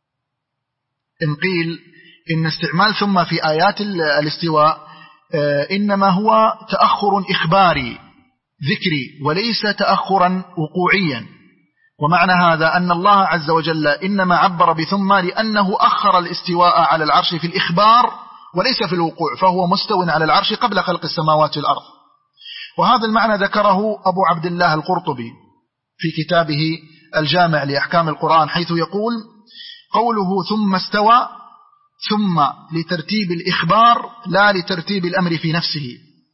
إن قيل إن استعمال ثم في آيات الاستواء إنما هو تأخر إخباري ذكري وليس تأخرا وقوعيا. ومعنى هذا أن الله عز وجل إنما عبر بثم لأنه أخر الاستواء على العرش في الإخبار وليس في الوقوع، فهو مستو على العرش قبل خلق السماوات والأرض. وهذا المعنى ذكره أبو عبد الله القرطبي في كتابه الجامع لأحكام القرآن، حيث يقول قوله ثم استوى ثم لترتيب الإخبار لا لترتيب الأمر في نفسه،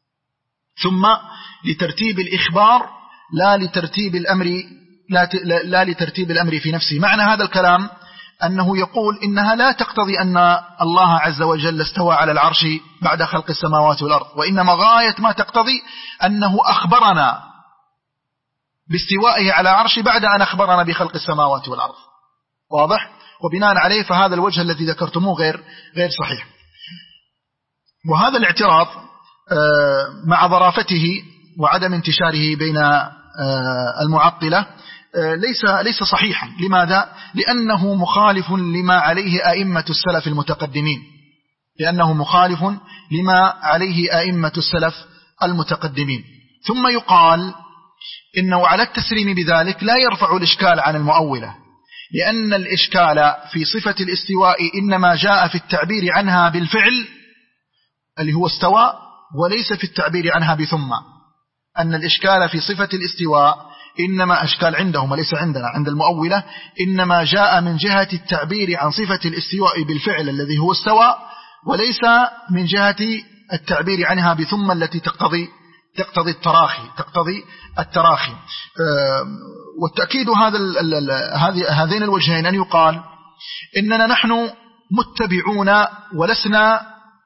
ثم لترتيب الإخبار لا لترتيب الأمر لا, لا لترتيب الأمر في نفسه. معنى هذا الكلام أنه يقول إنها لا تقتضي أن الله عز وجل استوى على العرش بعد خلق السماوات والأرض، وإنما غاية ما تقتضي أنه أخبرنا باستوائه على العرش بعد أن أخبرنا بخلق السماوات والأرض. واضح؟ وبناء عليه فهذا الوجه الذي ذكرتموه غير غير صحيح. وهذا الاعتراض مع ظرافته وعدم انتشاره بين المعطلة ليس ليس صحيحا. لماذا؟ لأنه مخالف لما عليه أئمة السلف المتقدمين لأنه مخالف لما عليه أئمة السلف المتقدمين. ثم يقال إنه على التسليم بذلك لا يرفع الإشكال عن المؤولة، لأن الإشكال في صفة الاستواء إنما جاء في التعبير عنها بالفعل اللي هو استوى، وليس في التعبير عنها بثم. أن الإشكال في صفة الاستواء إنما أشكال عندهم وليس عندنا عند المؤولة، إنما جاء من جهة التعبير عن صفة الاستواء بالفعل الذي هو استوى، وليس من جهة التعبير عنها بثم التي تقتضي تقتضي التراخي تقتضي التراخي والتأكيد هذا هذه هذين الوجهين أن يقال إننا نحن متبعون ولسنا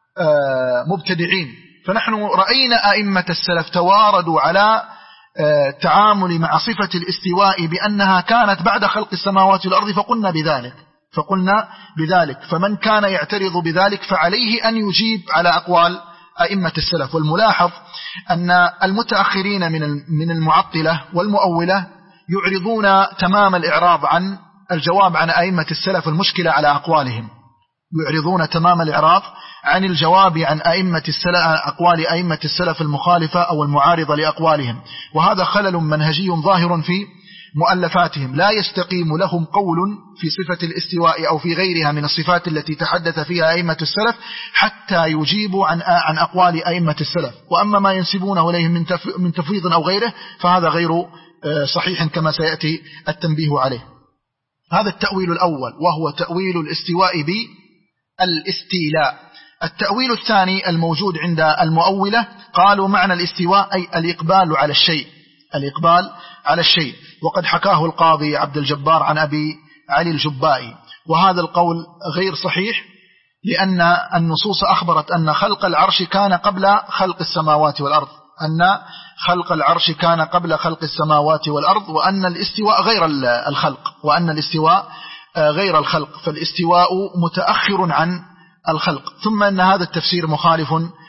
مبتدعين، فنحن رأينا أئمة السلف تواردوا على التعامل مع صفة الاستواء بأنها كانت بعد خلق السماوات والأرض فقلنا بذلك فقلنا بذلك فمن كان يعترض بذلك فعليه أن يجيب على أقوال أئمة السلف. والملاحظ أن المتأخرين من من المعطلة والمؤولة يعرضون تمام الإعراض عن الجواب عن أئمة السلف المشكلة على أقوالهم، يعرضون تمام الإعراض عن الجواب عن أئمة السلف أقوال أئمة السلف المخالفة أو المعارضة لأقوالهم، وهذا خلل منهجي ظاهر في مؤلفاتهم لا يستقيم لهم قول في صفة الاستواء أو في غيرها من الصفات التي تحدث فيها أئمة السلف حتى يجيبوا عن عن أقوال أئمة السلف. وأما ما ينسبونه إليهم من من تفويض أو غيره فهذا غير صحيح كما سيأتي التنبيه عليه. هذا التأويل الأول وهو تأويل الاستواء بالاستيلاء. التأويل الثاني الموجود عند المؤولة قالوا معنى الاستواء أي الإقبال على الشيء، الإقبال على الشيء، وقد حكاه القاضي عبد الجبار عن أبي علي الجبائي، وهذا القول غير صحيح لأن النصوص أخبرت أن خلق العرش كان قبل خلق السماوات والأرض، أن خلق العرش كان قبل خلق السماوات والأرض، وأن الاستواء غير الخلق وأن الاستواء غير الخلق، فالاستواء متأخر عن الخلق. ثم أن هذا التفسير مخالف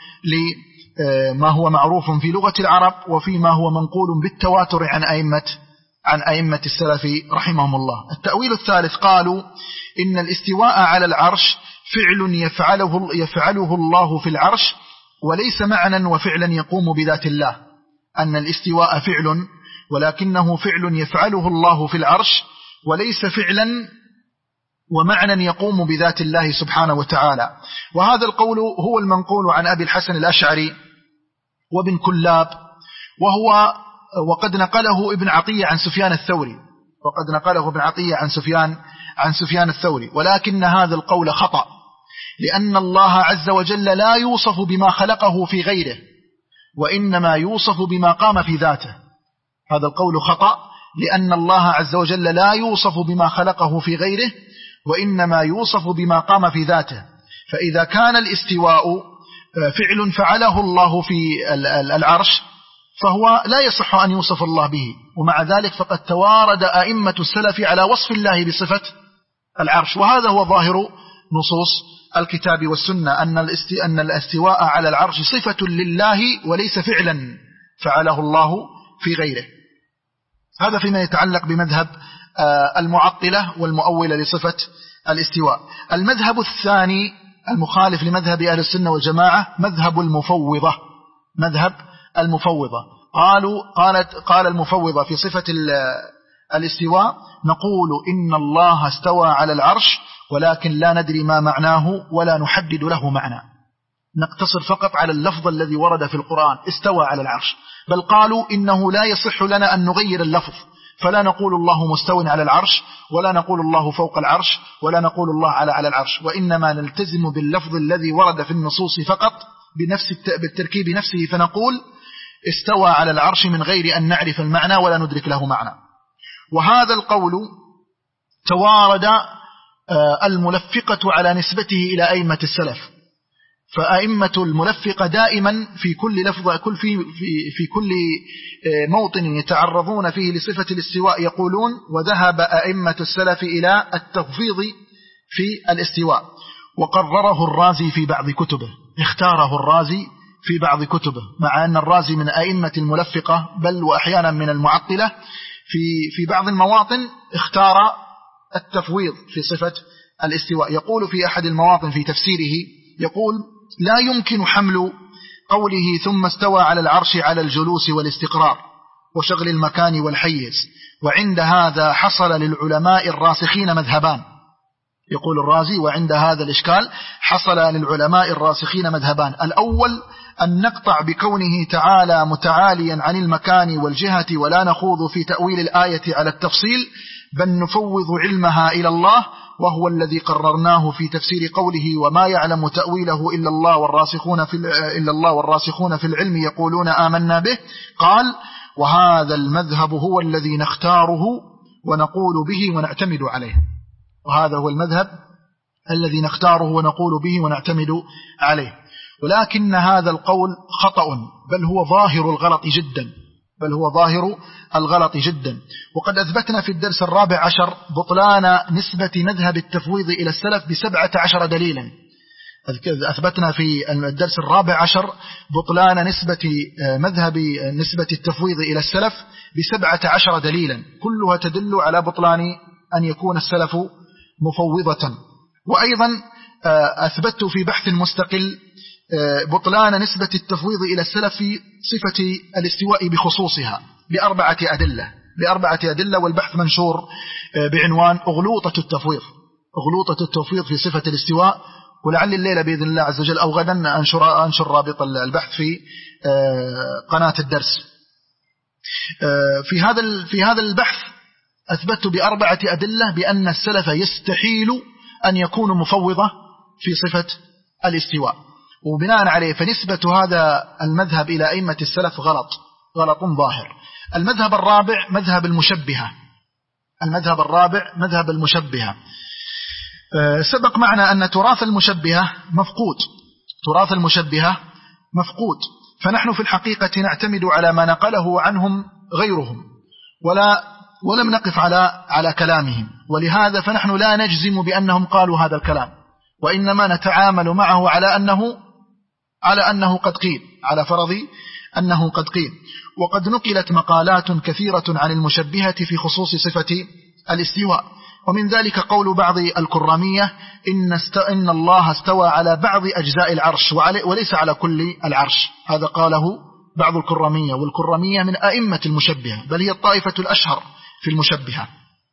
لما هو معروف في لغة العرب وفيما هو منقول بالتواتر عن أئمة عن أئمة السلف رحمهم الله. التأويل الثالث قالوا إن الاستواء على العرش فعل يفعله يفعله الله في العرش وليس معنى وفعلا يقوم بذات الله، أن الاستواء فعل ولكنه فعل يفعله الله في العرش وليس فعلا ومعنى يقوم بذات الله سبحانه وتعالى. وهذا القول هو المنقول عن أبي الحسن الأشعري وابن كلاب، وهو وقد نقله ابن عطية عن سفيان الثوري وقد نقله ابن عطية عن سفيان عن سفيان الثوري ولكن هذا القول خطأ، لأن الله عز وجل لا يوصف بما خلقه في غيره وإنما يوصف بما قام في ذاته. هذا القول خطأ، لأن الله عز وجل لا يوصف بما خلقه في غيره وإنما يوصف بما قام في ذاته. فإذا كان الاستواء فعل فعله الله في العرش فهو لا يصح أن يوصف الله به، ومع ذلك فقد توارد أئمة السلف على وصف الله بصفة العرش، وهذا هو ظاهر نصوص الكتاب والسنة، أن الاستواء على العرش صفة لله وليس فعلا فعله الله في غيره. هذا فيما يتعلق بمذهب المعطلة والمؤولة لصفة الاستواء. المذهب الثاني المخالف لمذهب أهل السنة والجماعة مذهب المفوضة. مذهب المفوضة قالوا قالت قال المفوضة في صفة الاستواء نقول إن الله استوى على العرش ولكن لا ندري ما معناه ولا نحدد له معنى، نقتصر فقط على اللفظ الذي ورد في القرآن استوى على العرش، بل قالوا إنه لا يصح لنا أن نغير اللفظ، فلا نقول الله مستو على العرش ولا نقول الله فوق العرش ولا نقول الله على على العرش، وإنما نلتزم باللفظ الذي ورد في النصوص فقط بنفس بالتركيب نفسه، فنقول استوى على العرش من غير أن نعرف المعنى ولا ندرك له معنى. وهذا القول توارد الملفقة على نسبته إلى أئمة السلف، فأئمة الملفقة دائما في كل لفظ كل في في في كل موطن يتعرضون فيه لصفة الاستواء يقولون وذهب أئمة السلف إلى التفويض في الاستواء، وقرره الرازي في بعض كتبه، اختاره الرازي في بعض كتبه، مع أن الرازي من أئمة الملفقة بل وأحيانا من المعطلة، في في بعض المواطن اختار التفويض في صفة الاستواء. يقول في أحد المواطن في تفسيره يقول لا يمكن حمل قوله ثم استوى على العرش على الجلوس والاستقرار وشغل المكان والحيز، وعند هذا حصل للعلماء الراسخين مذهبان. يقول الرازي وعند هذا الإشكال حصل للعلماء الراسخين مذهبان، الأول أن نقطع بكونه تعالى متعاليا عن المكان والجهة ولا نخوض في تأويل الآية على التفصيل، بل نفوض علمها إلى الله وهو الذي قررناه في تفسير قوله وما يعلم تأويله إلا الله والراسخون في إلا الله والراسخون في العلم يقولون آمنا به. قال وهذا المذهب هو الذي نختاره ونقول به ونعتمد عليه. وهذا هو المذهب الذي نختاره ونقول به ونعتمد عليه. ولكن هذا القول خطأ، بل هو ظاهر الغلط جدا بل هو ظاهر الغلط جدا. وقد أثبتنا في الدرس الرابع عشر بطلان نسبة مذهب التفويض إلى السلف بسبعة عشر دليلا. أثبتنا في الدرس الرابع عشر بطلان نسبة مذهب نسبة التفويض إلى السلف بسبعة عشر دليلا، كلها تدل على بطلان أن يكون السلف مفوضة. وأيضا أثبت في بحث مستقل بطلان نسبة التفويض إلى السلف في صفة الاستواء بخصوصها بأربعة أدلة بأربعة أدلة والبحث منشور بعنوان أغلوطة التفويض أغلوطة التفويض في صفة الاستواء. ولعل الليلة بإذن الله عز وجل أو غدا أنشر, أنشر رابط البحث في قناة الدرس. في هذا في هذا البحث أثبت بأربعة أدلة بأن السلف يستحيل أن يكون مفوضة في صفة الاستواء، وبناء عليه فنسبة هذا المذهب إلى أئمة السلف غلط غلط ظاهر. المذهب الرابع مذهب المشبهة المذهب الرابع مذهب المشبهة. سبق معنا أن تراث المشبهة مفقود تراث المشبهة مفقود فنحن في الحقيقة نعتمد على ما نقله عنهم غيرهم ولا ولم نقف على على كلامهم، ولهذا فنحن لا نجزم بأنهم قالوا هذا الكلام، وإنما نتعامل معه على أنه على أنه قد قيل على فرض أنه قد قيل. وقد نقلت مقالات كثيرة عن المشبهة في خصوص صفة الاستواء، ومن ذلك قول بعض الكرامية إن, است... إن الله استوى على بعض أجزاء العرش وليس على كل العرش. هذا قاله بعض الكرامية، والكرامية من أئمة المشبهة، بل هي الطائفة الأشهر في المشبهة.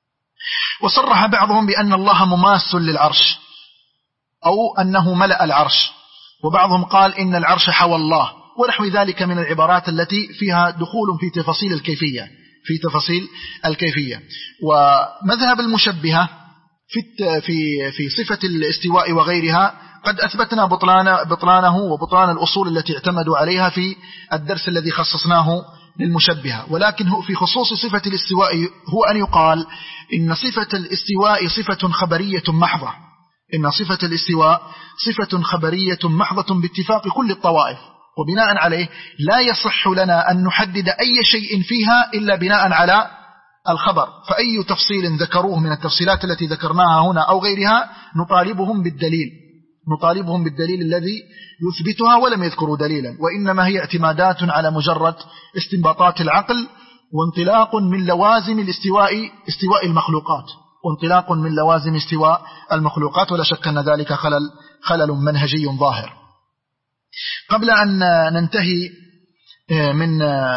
وصرح بعضهم بأن الله مماس للعرش أو أنه ملأ العرش، وبعضهم قال إن العرش حوى الله، ونحو ذلك من العبارات التي فيها دخول في تفاصيل الكيفية في تفاصيل الكيفية. ومذهب المشبهة في في في صفة الاستواء وغيرها قد أثبتنا بطلان بطلانه وبطلان الأصول التي اعتمدوا عليها في الدرس الذي خصصناه للمشبهة. ولكن هو في خصوص صفة الاستواء هو أن يقال إن صفة الاستواء صفة خبرية محضة إن صفة الاستواء صفة خبرية محضة باتفاق كل الطوائف، وبناء عليه لا يصح لنا أن نحدد أي شيء فيها إلا بناء على الخبر. فأي تفصيل ذكروه من التفصيلات التي ذكرناها هنا أو غيرها نطالبهم بالدليل نطالبهم بالدليل الذي يثبتها، ولم يذكروا دليلا، وإنما هي اعتمادات على مجرد استنباطات العقل وانطلاق من لوازم الاستواء استواء المخلوقات وانطلاق من لوازم استواء المخلوقات ولا شك أن ذلك خلل خلل منهجي ظاهر. قبل أن ننتهي من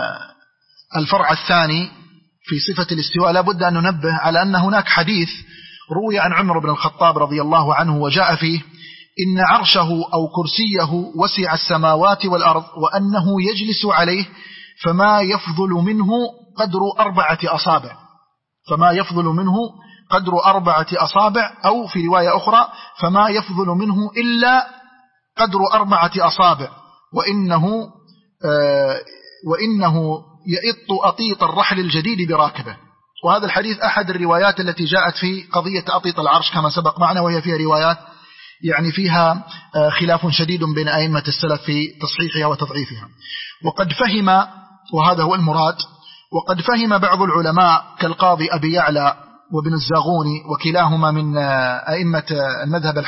الفرع الثاني في صفة الاستواء لابد أن ننبه على أن هناك حديث روي عن عمر بن الخطاب رضي الله عنه وجاء فيه إن عرشه أو كرسيه وسع السماوات والأرض وأنه يجلس عليه فما يفضل منه قدر أربعة أصابع فما يفضل منه قدر أربعة أصابع أو في رواية أخرى فما يفضل منه إلا قدر أربعة أصابع وإنه آه وإنه يئط أطيط الرحل الجديد براكبه. وهذا الحديث أحد الروايات التي جاءت في قضية أطيط العرش كما سبق معنا، وهي فيها روايات يعني فيها آه خلاف شديد بين أئمة السلف في تصحيحها وتضعيفها. وقد فهم وهذا هو المراد وقد فهم بعض العلماء كالقاضي أبي يعلى وابن الزاغوني وكلاهما من أئمة المذهب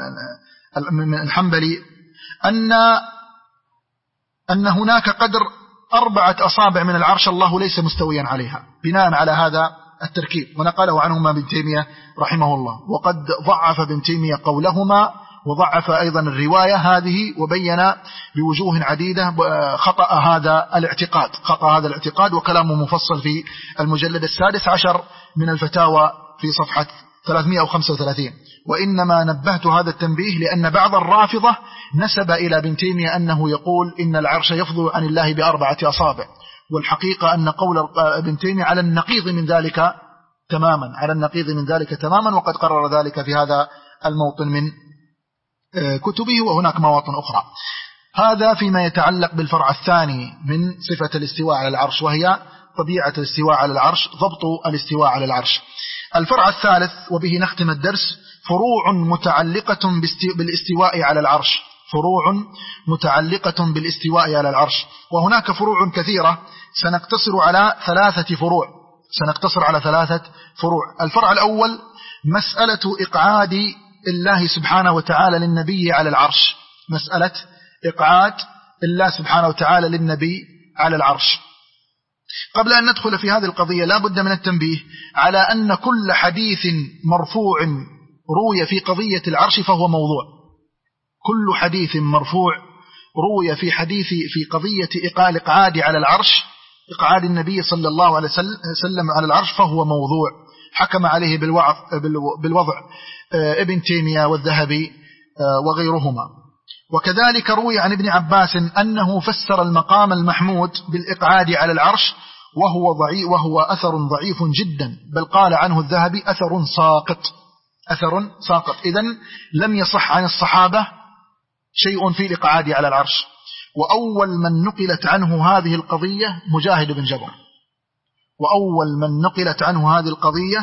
الحنبلي أن أن هناك قدر أربعة أصابع من العرش الله ليس مستويا عليها بناء على هذا التركيب، ونقله عنهما ابن تيمية رحمه الله. وقد ضعف ابن تيمية قولهما وضعف أيضا الرواية هذه وبين بوجوه عديدة خطأ هذا الاعتقاد خطأ هذا الاعتقاد وكلامه مفصل في المجلد السادس عشر من الفتاوى في صفحة ثلاثمائة وخمسة وثلاثين. وإنما نبهت هذا التنبيه لأن بعض الرافضة نسب إلى ابن تيمية أنه يقول إن العرش يفضل عن الله بأربعة أصابع، والحقيقة أن قول ابن تيمية على النقيض من ذلك تماما، على النقيض من ذلك تماما، وقد قرر ذلك في هذا الموطن من كتبه، وهناك مواطن أخرى. هذا فيما يتعلق بالفرع الثاني من صفة الاستواء على العرش، وهي طبيعة الاستواء على العرش، ضبط الاستواء على العرش. الفرع الثالث وبه نختم الدرس: فروع متعلقة بالاستواء على العرش، فروع متعلقة بالاستواء على العرش. وهناك فروع كثيرة، سنقتصر على ثلاثة فروع سنقتصر على ثلاثة فروع. الفرع الأول مسألة إقعاد الله سبحانه وتعالى للنبي على العرش، مسألة إقعاد الله سبحانه وتعالى للنبي على العرش. قبل أن ندخل في هذه القضية لا بد من التنبيه على أن كل حديث مرفوع روي في قضية العرش فهو موضوع. كل حديث مرفوع روي في حديث في قضية إقعاد على العرش، إقعاد النبي صلى الله عليه وسلم على العرش، فهو موضوع، حكم عليه بالوضع ابن تيمية والذهبي وغيرهما. وكذلك روي عن ابن عباس أنه فسر المقام المحمود بالإقعاد على العرش، وهو ضعيف، وهو أثر ضعيف جدا، بل قال عنه الذهبي أثر ساقط، أثر ساقط. إذن لم يصح عن الصحابة شيء في الإقعاد على العرش. وأول من نقلت عنه هذه القضية مجاهد بن جبر، وأول من نقلت عنه هذه القضية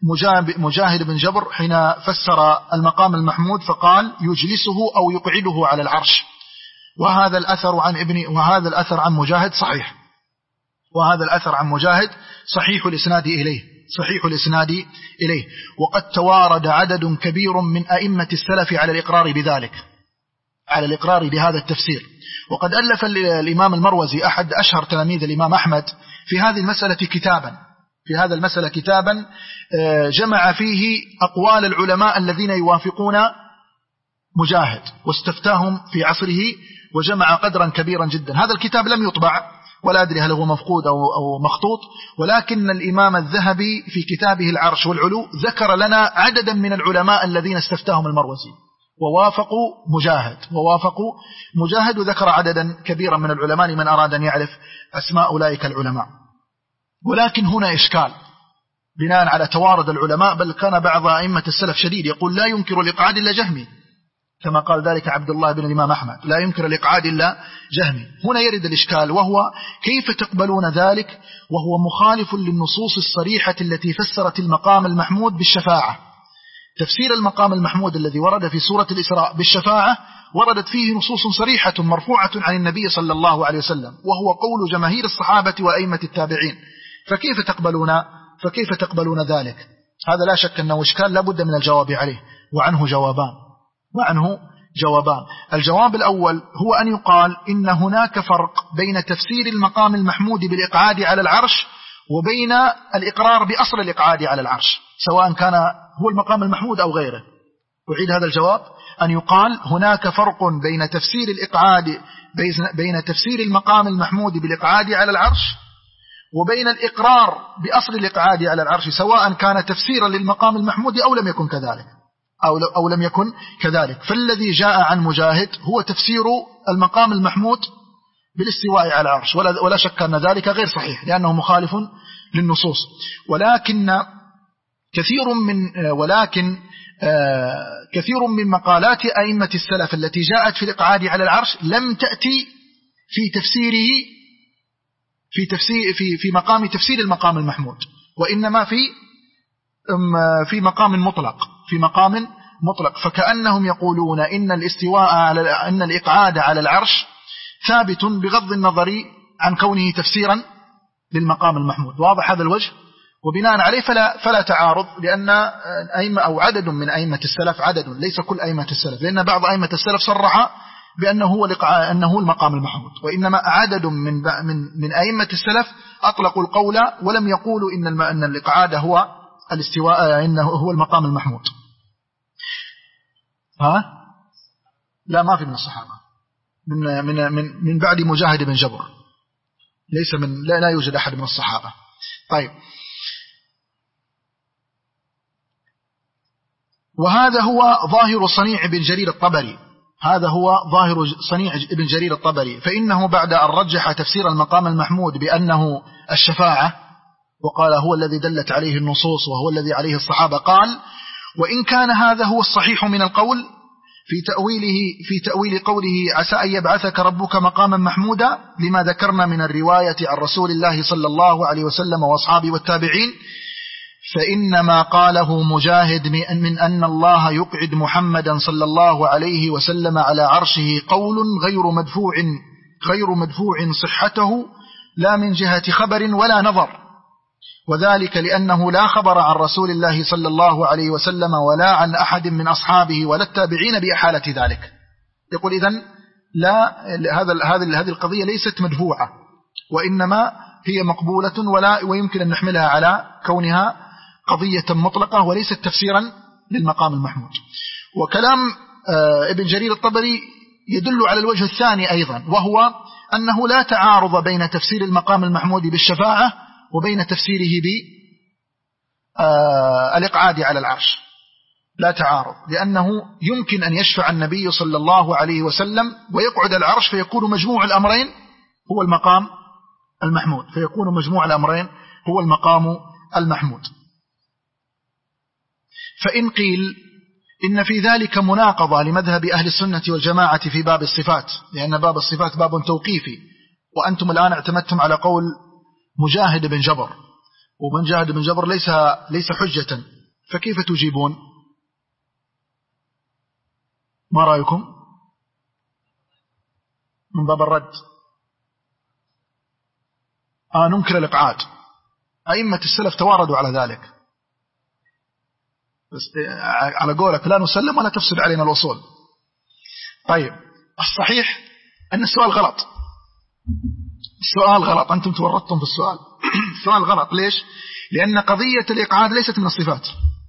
مجاهد بن جبر حين فسر المقام المحمود فقال يجلسه أو يقعده على العرش. وهذا الأثر عن ابن وهذا الأثر عن مجاهد صحيح، وهذا الأثر عن مجاهد صحيح الإسناد إليه صحيح الإسناد إليه وقد توارد عدد كبير من أئمة السلف على الإقرار بذلك، على الإقرار بهذا التفسير. وقد ألف الإمام المروزي أحد أشهر تلاميذ الإمام أحمد في هذه المسألة كتابا في هذا المسألة كتابا جمع فيه أقوال العلماء الذين يوافقون مجاهد، واستفتاهم في عصره، وجمع قدرا كبيرا جدا. هذا الكتاب لم يطبع، ولا أدري هل هو مفقود أو مخطوط، ولكن الإمام الذهبي في كتابه العرش والعلو ذكر لنا عددا من العلماء الذين استفتاهم المروزي ووافقوا مجاهد ووافقوا مجاهد وذكر عددا كبيرا من العلماء لمن أراد أن يعرف أسماء أولئك العلماء. ولكن هنا إشكال بناء على توارد العلماء، بل كان بعض أئمة السلف شديد يقول لا ينكر الإقعاد إلا جهمي، كما قال ذلك عبد الله بن الإمام أحمد، لا ينكر الإقعاد إلا جهمي. هنا يرد الإشكال، وهو كيف تقبلون ذلك وهو مخالف للنصوص الصريحة التي فسرت المقام المحمود بالشفاعة؟ تفسير المقام المحمود الذي ورد في سورة الإسراء بالشفاعة وردت فيه نصوص صريحة مرفوعة عن النبي صلى الله عليه وسلم، وهو قول جماهير الصحابة وأئمة التابعين، فكيف تقبلون فكيف تقبلون ذلك؟ هذا لا شك أنه إشكال لا بد من الجواب عليه، وعنه جوابان وعنه جوابان الجواب الأول هو أن يقال إن هناك فرق بين تفسير المقام المحمود بالإقعاد على العرش وبين الإقرار بأصل الإقعاد على العرش، سواء كان هو المقام المحمود أو غيره. أعيد هذا الجواب، أن يقال هناك فرق بين تفسير الإقعاد بين تفسير المقام المحمود بالإقعاد على العرش وبين الإقرار بأصل الإقعاد على العرش، سواء كان تفسيرا للمقام المحمود أو لم يكن كذلك أو, أو لم يكن كذلك. فالذي جاء عن مجاهد هو تفسير المقام المحمود بالاستواء على العرش، ولا, ولا شك أن ذلك غير صحيح لأنه مخالف للنصوص. ولكن كثير من ولكن كثير من مقالات أئمة السلف التي جاءت في الإقعاد على العرش لم تأتي في تفسيره في تفسير في في مقام تفسير المقام المحمود، وإنما في في مقام مطلق في مقام مطلق فكأنهم يقولون إن الاستواء على أن الإقعاد على العرش ثابت بغض النظر عن كونه تفسيرا للمقام المحمود. واضح هذا الوجه؟ وبناء عليه فلا فلا تعارض، لأن أئمة أو عدد من أئمة السلف، عدد ليس كل أئمة السلف، لأن بعض أئمة السلف صرح بأنه هو أنه المقام المحمود، وإنما عدد من من من أئمة السلف أطلقوا القول ولم يقولوا إن أن الإقعاد هو الاستواء، إنه هو المقام المحمود. ها؟ لا، ما في من الصحابة، من من من من بعد مجاهد بن جبر، ليس من لا, لا يوجد أحد من الصحابة. طيب، وهذا هو ظاهر صنيع ابن جرير الطبري هذا هو ظاهر صنيع ابن جرير الطبري فإنه بعد أن رجح تفسير المقام المحمود بأنه الشفاعة وقال هو الذي دلت عليه النصوص وهو الذي عليه الصحابة. قال وإن كان هذا هو الصحيح من القول في تأويله في تأويل قوله عسى أن يبعثك ربك مقاما محمودا لما ذكرنا من الرواية عن رسول الله صلى الله عليه وسلم وأصحابه والتابعين، فإنما قاله مجاهد من أن الله يقعد محمدا صلى الله عليه وسلم على عرشه قول غير مدفوع غير مدفوع صحته لا من جهة خبر ولا نظر، وذلك لأنه لا خبر عن رسول الله صلى الله عليه وسلم ولا عن أحد من أصحابه ولا التابعين بأحالة ذلك. يقول إذن لا هذا هذه هذه القضية ليست مدفوعة، وإنما هي مقبولة ولا ويمكن أن نحملها على كونها قضية مطلقة وليست تفسيرا للمقام المحمود. وكلام ابن جرير الطبري يدل على الوجه الثاني أيضا، وهو أنه لا تعارض بين تفسير المقام المحمود بالشفاعة وبين تفسيره بالإقعاد على العرش، لا تعارض، لأنه يمكن أن يشفع النبي صلى الله عليه وسلم ويقعد العرش فيكون مجموع الأمرين هو المقام المحمود، فيكون مجموع الأمرين هو المقام المحمود. فإن قيل إن في ذلك مناقضة لمذهب أهل السنة والجماعة في باب الصفات، لأن باب الصفات باب توقيفي، وأنتم الآن اعتمدتم على قول مجاهد بن جبر، ومن جاهد بن جبر ليس ليس حجة، فكيف تجيبون؟ ما رأيكم من باب الرد؟ آه ننكر الإقعاد، أئمة السلف تواردوا على ذلك، بس على قولك لا نسلم ولا تفسد علينا الوصول. طيب الصحيح أن السؤال غلط، السؤال غلط، أنتم تورطتم في السؤال. السؤال غلط ليش؟ لأن قضية الإقعاد ليست من الصفات،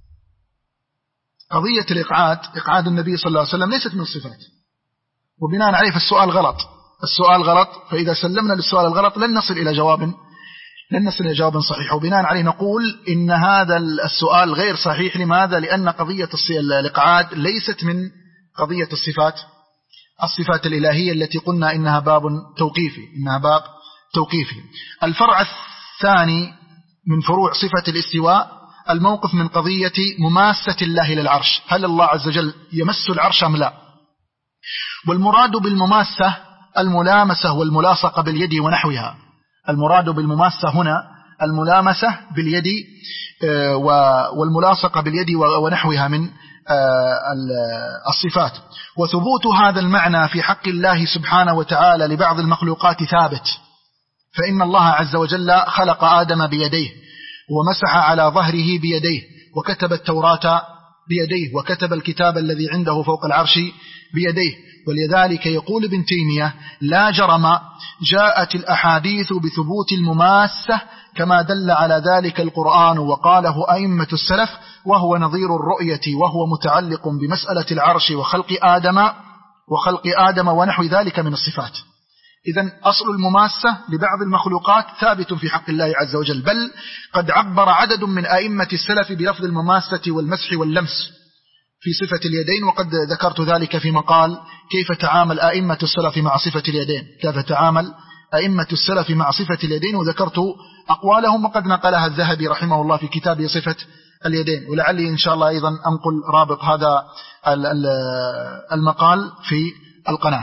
قضية الإقعاد إقعاد النبي صلى الله عليه وسلم ليست من الصفات، وبناء عليه فالسؤال غلط، السؤال غلط، فإذا سلمنا للسؤال الغلط لن نصل إلى جواب لن نصل إلى جواب صحيح، وبناء عليه نقول إن هذا السؤال غير صحيح. لماذا؟ لأن قضية الإقعاد ليست من قضية الصفات الصفات الإلهية التي قلنا إنها باب توقيفي إنها باب توقيفي. الفرع الثاني من فروع صفة الاستواء الموقف من قضية مماسة الله للعرش، هل الله عز وجل يمس العرش أم لا؟ والمراد بالمماسة الملامسة والملاصقة باليد ونحوها، المراد بالمماسة هنا الملامسة باليد والملاصقة باليد ونحوها من الصفات. وثبوت هذا المعنى في حق الله سبحانه وتعالى لبعض المخلوقات ثابت، فإن الله عز وجل خلق آدم بيديه ومسح على ظهره بيديه وكتب التوراة بيديه وكتب الكتاب الذي عنده فوق العرش بيديه. ولذلك يقول ابن تيمية لا جرم جاءت الأحاديث بثبوت المماسة كما دل على ذلك القرآن وقاله أئمة السلف، وهو نظير الرؤية وهو متعلق بمسألة العرش وخلق آدم وخلق آدم ونحو ذلك من الصفات. إذن أصل المماسة لبعض المخلوقات ثابت في حق الله عز وجل، بل قد عبر عدد من أئمة السلف بلفظ المماسة والمسح واللمس في صفة اليدين، وقد ذكرت ذلك في مقال كيف تعامل أئمة السلف مع صفة اليدين كيف تعامل أئمة السلف مع صفة اليدين، وذكرت أقوالهم وقد نقلها الذهبي رحمه الله في كتابه صفة اليدين، ولعلي إن شاء الله أيضا أنقل رابط هذا المقال في القناة.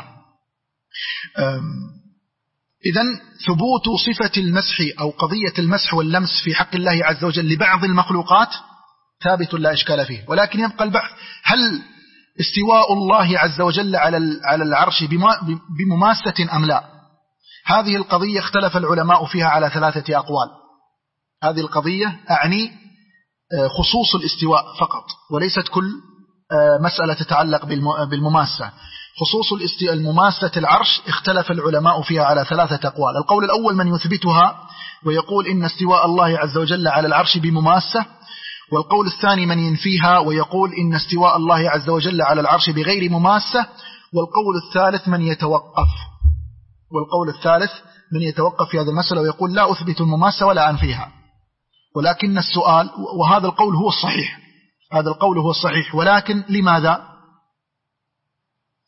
إذن ثبوت صفة المسح أو قضية المسح واللمس في حق الله عز وجل لبعض المخلوقات ثابت لا إشكال فيه، ولكن يبقى البحث هل استواء الله عز وجل على العرش بمماسة أم لا؟ هذه القضية اختلف العلماء فيها على ثلاثة أقوال. هذه القضية أعني خصوص الاستواء فقط، وليست كل مسألة تتعلق بالمماسة. خصوص المماسة العرش اختلف العلماء فيها على ثلاثة أقوال. القول الأول من يثبتها ويقول إن استواء الله عز وجل على العرش بمماسة، والقول الثاني من ينفيها ويقول إن استواء الله عز وجل على العرش بغير مماسة، والقول الثالث من يتوقف والقول الثالث من يتوقف في هذا المسألة ويقول لا أثبت المماسة ولا أنفيها. ولكن السؤال، وهذا القول هو الصحيح هذا القول هو الصحيح ولكن لماذا؟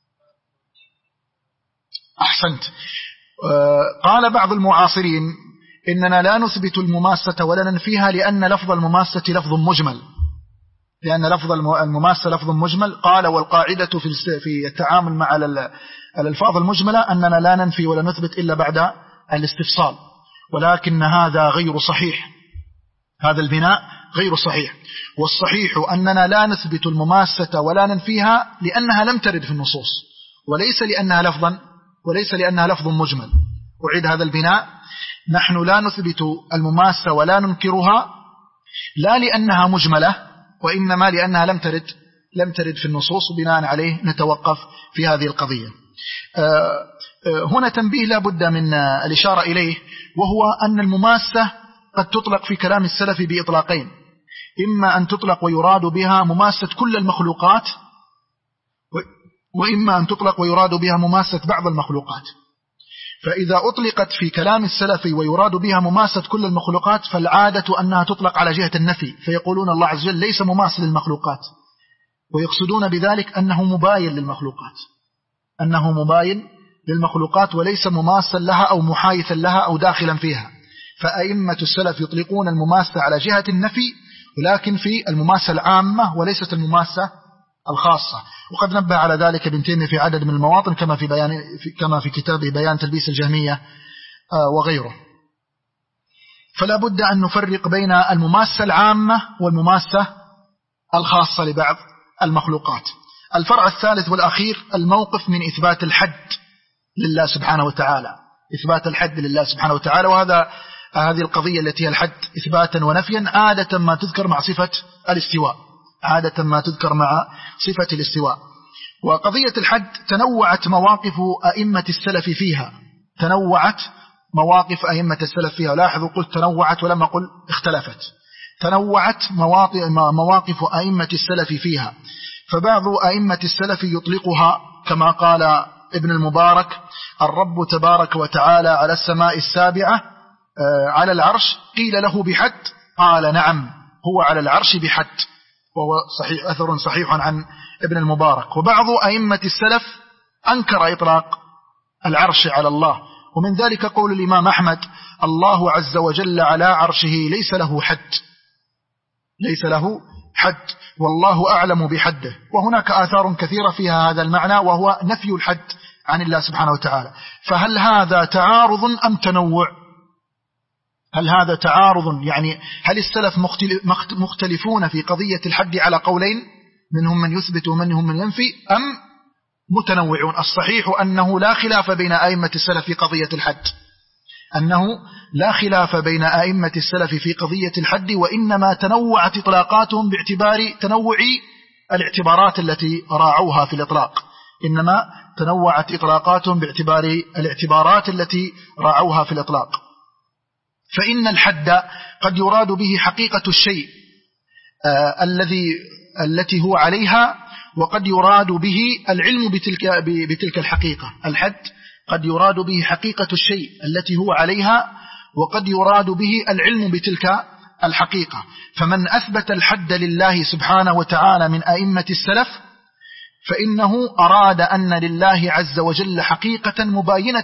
أحسنت. قال بعض المعاصرين إننا لا نثبت المماسة ولا ننفيها لأن لفظ المماسة لفظ مجمل، لأن لفظ المماسة لفظ مجمل. قال والقاعدة في التعامل مع الألفاظ المجملة أننا لا ننفي ولا نثبت إلا بعد الاستفصال، ولكن هذا غير صحيح، هذا البناء غير صحيح. والصحيح أننا لا نثبت المماسة ولا ننفيها لأنها لم ترد في النصوص، وليس لأنها لفظا وليس لأنها لفظ مجمل. أعيد هذا البناء: نحن لا نثبت المماسة ولا ننكرها لا لأنها مجملة، وإنما لأنها لم ترد لم ترد في النصوص، وبناء عليه نتوقف في هذه القضية. هنا تنبيه لا بد من الإشارة إليه، وهو أن المماسة قد تطلق في كلام السلف بإطلاقين: إما أن تطلق ويراد بها مماسة كل المخلوقات، وإما أن تطلق ويراد بها مماسة بعض المخلوقات. فإذا أطلقت في كلام السلف ويراد بها مماسة كل المخلوقات فالعادة أنها تطلق على جهة النفي، فيقولون الله عز وجل ليس مماثل للمخلوقات، ويقصدون بذلك أنه مباين للمخلوقات أنه مباين للمخلوقات وليس مماثل لها أو محايثا لها أو داخلا فيها. فأئمة السلف يطلقون المماسة على جهة النفي، ولكن في المماسة العامة وليست المماسة الخاصة. وقد نبه على ذلك ابن تيمية في عدد من المواطن كما في بيان في كما في كتابه بيان تلبيس الجهمية وغيره. فلا بد أن نفرق بين المماسة العامة والمماسة الخاصة لبعض المخلوقات. الفرع الثالث والأخير الموقف من إثبات الحد لله سبحانه وتعالى، إثبات الحد لله سبحانه وتعالى. وهذا هذه القضية التي هي الحد إثباتا ونفيا عادة ما تذكر مع صفة الاستواء عادة ما تذكر مع صفة الاستواء. وقضية الحد تنوعت مواقف أئمة السلف فيها تنوعت مواقف أئمة السلف فيها لاحظوا قلت تنوعت ولم أقل اختلفت. تنوعت مواقف أئمة السلف فيها، فبعض أئمة السلف يطلقها كما قال ابن المبارك: الرب تبارك وتعالى على السماء السابعة على العرش، قيل له بحد؟ قال نعم هو على العرش بحد، وهو صحيح أثر صحيح عن ابن المبارك. وبعض أئمة السلف أنكر إطلاق العرش على الله، ومن ذلك قول الإمام أحمد: الله عز وجل على عرشه ليس له حد ليس له حد والله أعلم بحده. وهناك آثار كثيرة فيها هذا المعنى، وهو نفي الحد عن الله سبحانه وتعالى. فهل هذا تعارض أم تنوع؟ هل هذا تعارض يعني هل السلف مختلفون في قضية الحد على قولين، منهم من يثبت ومنهم من ينفي، أم متنوعون؟ الصحيح أنه لا خلاف بين أئمة السلف في قضية الحد أنه لا خلاف بين أئمة السلف في قضية الحد، وإنما تنوعت إطلاقاتهم باعتبار تنوع الاعتبارات التي راعوها في الإطلاق إنما تنوعت إطلاقاتهم باعتبار الاعتبارات التي راعوها في الإطلاق. فإن الحد قد يراد به حقيقة الشيء آه الذي التي هو عليها، وقد يراد به العلم بتلك, بتلك الحقيقة. الحد قد يراد به حقيقة الشيء التي هو عليها، وقد يراد به العلم بتلك الحقيقة. فمن أثبت الحد لله سبحانه وتعالى من أئمة السلف فإنه أراد أن لله عز وجل حقيقة مباينة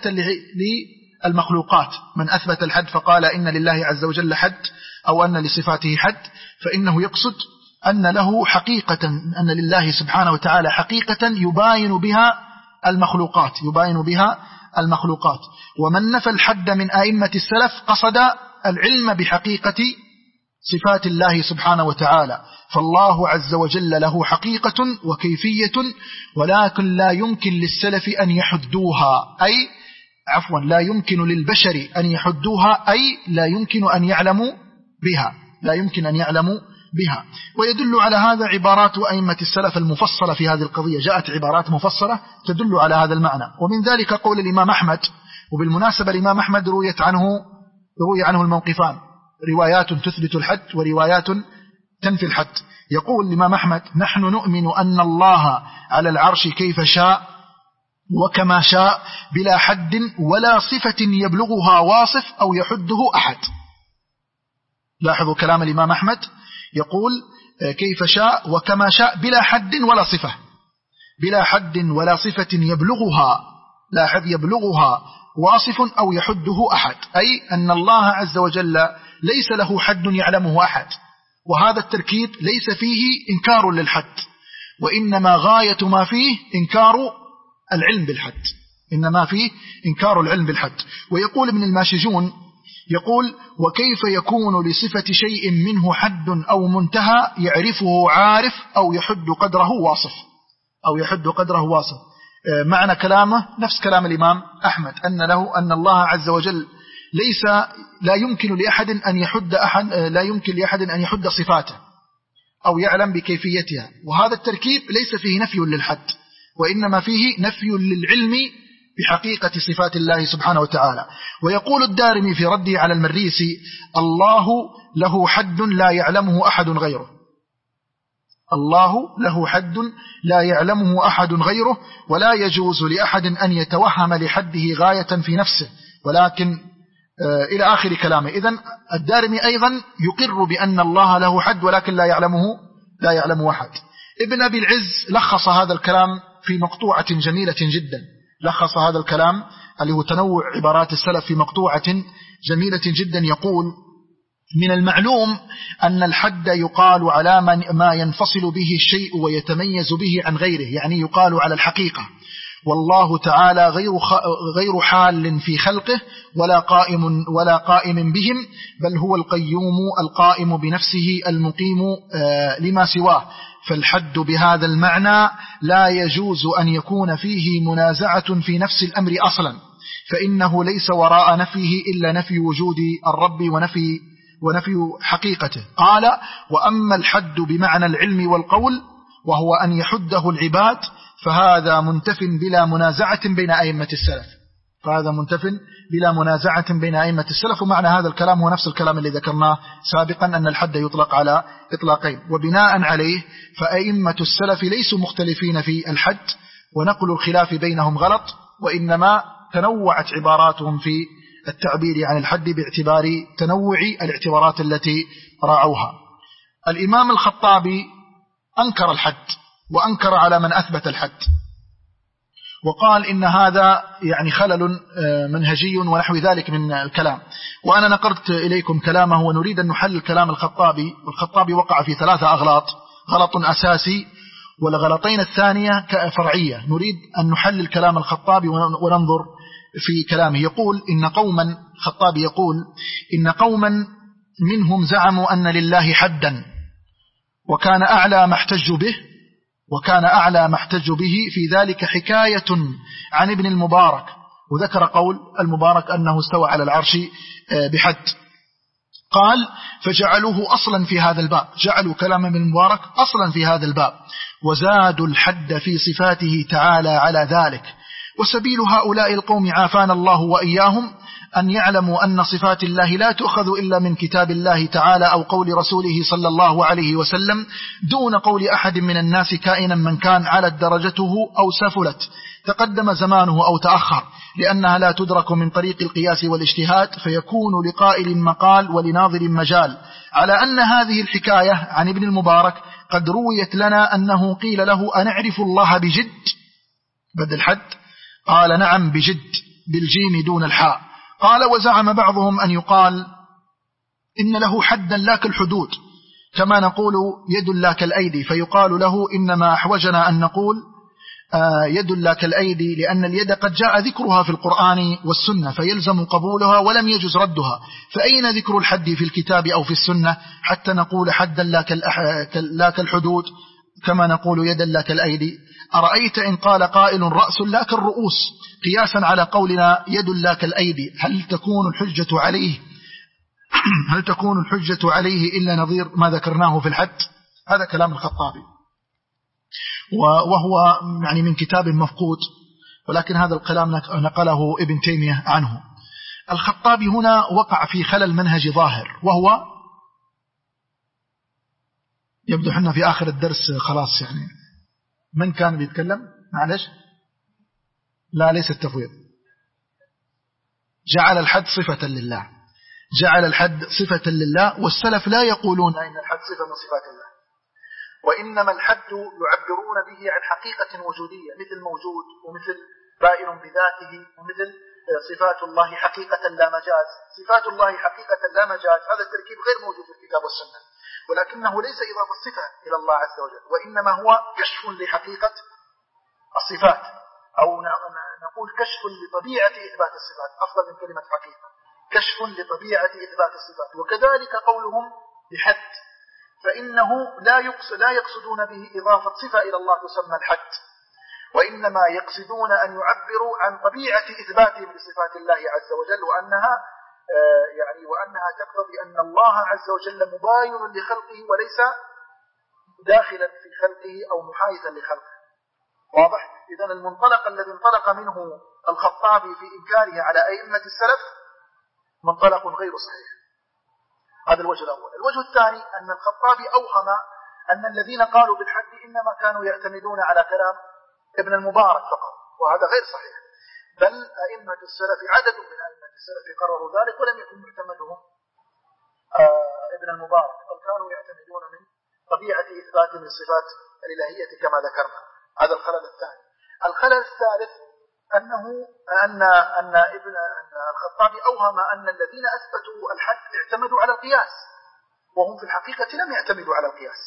للمخلوقات. من أثبت الحد فقال إن لله عز وجل حد أو أن لصفاته حد، فإنه يقصد أن له حقيقة، أن لله سبحانه وتعالى حقيقة يباين بها المخلوقات يباين بها المخلوقات. ومن نفى الحد من أئمة السلف قصد العلم بحقيقة صفات الله سبحانه وتعالى. فالله عز وجل له حقيقة وكيفية، ولكن لا يمكن للسلف أن يحدوها، أي عفوا لا يمكن للبشر أن يحدوها، أي لا يمكن أن يعلموا بها لا يمكن أن يعلموا بها. ويدل على هذا عبارات أئمة السلف المفصلة في هذه القضية، جاءت عبارات مفصلة تدل على هذا المعنى. ومن ذلك قول الإمام أحمد، وبالمناسبة الإمام أحمد رويت عنه روي عنه الموقفان، روايات تثبت الحد وروايات تنفي الحد. يقول الإمام أحمد: نحن نؤمن أن الله على العرش كيف شاء وكما شاء بلا حد ولا صفة يبلغها واصف أو يحده أحد. لاحظوا كلام الإمام أحمد، يقول كيف شاء وكما شاء بلا حد ولا صفة بلا حد ولا صفة يبلغها لاحظ يبلغها واصف أو يحده أحد، أي أن الله عز وجل ليس له حد يعلمه أحد، وهذا التركيب ليس فيه إنكار للحد، وإنما غاية ما فيه إنكار العلم بالحد، إنما فيه إنكار العلم بالحد. ويقول ابن الماشجون يقول: وكيف يكون لصفة شيء منه حد أو منتهى يعرفه عارف أو يحد قدره واصف، أو يحد قدره واصف. معنى كلامه نفس كلام الإمام أحمد، أن له أن الله عز وجل ليس لا يمكن لأحد أن يحد أحد لا يمكن لأحد أن يحد صفاته أو يعلم بكيفيتها، وهذا التركيب ليس فيه نفي للحد، وإنما فيه نفي للعلم بحقيقة صفات الله سبحانه وتعالى. ويقول الدارمي في رده على المريسي: الله له حد لا يعلمه أحد غيره، الله له حد لا يعلمه أحد غيره، ولا يجوز لأحد أن يتوهم لحده غاية في نفسه، ولكن آه إلى آخر كلامه. إذن الدارمي أيضا يقر بأن الله له حد ولكن لا يعلمه لا يعلمه أحد. ابن أبي العز لخص هذا الكلام في مقطوعة جميلة جدا، لخص هذا الكلام اللي هو تنوع عبارات السلف في مقطوعة جميلة جدا. يقول: من المعلوم أن الحد يقال على ما ينفصل به الشيء ويتميز به عن غيره، يعني يقال على الحقيقة، والله تعالى غير غير حال في خلقه ولا قائم ولا قائم بهم، بل هو القيوم القائم بنفسه المقيم لما سواه، فالحد بهذا المعنى لا يجوز أن يكون فيه منازعة في نفس الأمر أصلا، فإنه ليس وراء نفيه إلا نفي وجود الرب ونفي ونفي حقيقته. قال: وأما الحد بمعنى العلم والقول وهو أن يحده العباد فهذا منتف بلا منازعة بين أئمة السلف، فهذا منتف بلا منازعة بين أئمة السلف. ومعنى هذا الكلام هو نفس الكلام اللي ذكرناه سابقا، أن الحد يطلق على إطلاقين، وبناء عليه فأئمة السلف ليسوا مختلفين في الحد، ونقل الخلاف بينهم غلط، وإنما تنوعت عباراتهم في التعبير عن الحد باعتبار تنوع الاعتبارات التي راعوها. الإمام الخطابي أنكر الحد، وأنكر على من أثبت الحد، وقال إن هذا يعني خلل منهجي ونحو ذلك من الكلام. وأنا نقلت إليكم كلامه، ونريد أن نحلل كلام الخطابي. والخطابي وقع في ثلاثة أغلاط: غلط أساسي، والغلطين الثانية فرعية. نريد أن نحلل كلام الخطابي وننظر في كلامه. يقول إن قوما الخطابي يقول إن قوما منهم زعموا أن لله حدا، وكان أعلى ما احتجوا به وكان أعلى ما احتجوا به في ذلك حكاية عن ابن المبارك، وذكر قول المبارك أنه استوى على العرش بحد. قال: فجعلوه أصلا في هذا الباب، جعلوا كلام ابن المبارك أصلا في هذا الباب، وزادوا الحد في صفاته تعالى على ذلك. وسبيل هؤلاء القوم عافانا الله وإياهم أن يعلموا أن صفات الله لا تؤخذ إلا من كتاب الله تعالى أو قول رسوله صلى الله عليه وسلم، دون قول أحد من الناس كائنا من كان، على درجته أو سفلت، تقدم زمانه أو تأخر، لأنها لا تدرك من طريق القياس والاجتهاد، فيكون لقائل مقال ولناظر مجال. على أن هذه الحكاية عن ابن المبارك قد رويت لنا أنه قيل له: أنعرف الله بجد بدل حد؟ قال: نعم بجد، بالجيم دون الحاء. قال: وزعم بعضهم أن يقال إن له حدا لا كالحدود، كما نقول يد لا كالأيدي، فيقال له: إنما أحوجنا أن نقول آه يد لا كالأيدي، لأن اليد قد جاء ذكرها في القرآن والسنة، فيلزم قبولها ولم يجوز ردها، فأين ذكر الحد في الكتاب أو في السنة حتى نقول حدا لا كالحدود، كما نقول يدا لا كالأيدي؟ أرأيت إن قال قائل رأس لا كالرؤوس، قياسا على قولنا يد لا كالأيدي، هل تكون الحجة عليه هل تكون الحجة عليه إلا نظير ما ذكرناه في الحد؟ هذا كلام الخطابي، وهو يعني من كتاب مفقود، ولكن هذا الكلام نقله ابن تيمية عنه. الخطابي هنا وقع في خلل منهجي ظاهر، وهو يبدو حنا في آخر الدرس خلاص. يعني من كان بيتكلم؟ معلش، لا ليس التفويض. جعل الحد صفة لله، جعل الحد صفة لله، والسلف لا يقولون أن الحد صفة من صفات الله، وإنما الحد يعبرون به عن حقيقة وجودية، مثل موجود، ومثل بائن بذاته، ومثل صفات الله حقيقة لا مجاز. صفات الله حقيقة لا مجاز هذا التركيب غير موجود في الكتاب والسنة، ولكنه ليس إضافة الصفة إلى الله عز وجل، وإنما هو كشف لحقيقة الصفات، أو نقول كشف لطبيعة إثبات الصفات أفضل من كلمة حقيقة، كشف لطبيعة إثبات الصفات. وكذلك قولهم بحد، فإنه لا يقصد لا يقصدون به إضافة صفة إلى الله تسمى الحد، وإنما يقصدون أن يعبروا عن طبيعة إثباتهم لصفات الله عز وجل، وأنها يعني وأنها تقتضي أن الله عز وجل مباين لخلقه وليس داخلا في خلقه أو محايثا لخلقه. واضح؟ إذن المنطلق الذي انطلق منه الخطابي في إنكاره على أئمة السلف منطلق غير صحيح. هذا الوجه الأول. الوجه الثاني أن الخطابي أوهم أن الذين قالوا بالحد إنما كانوا يعتمدون على كلام ابن المبارك فقط، وهذا غير صحيح، بل أئمة السلف عدد من أئمة السلف قرروا ذلك ولم يكن معتمدهم آه ابن المبارك، بل كانوا يعتمدون من طبيعة إثباتهم للصفات الإلهية كما ذكرنا. هذا الخلل الثاني. الخلل الثالث أنه أن أن ابن أن الخطابي أوهم أن الذين أثبتوا الحد اعتمدوا على القياس، وهم في الحقيقة لم يعتمدوا على القياس،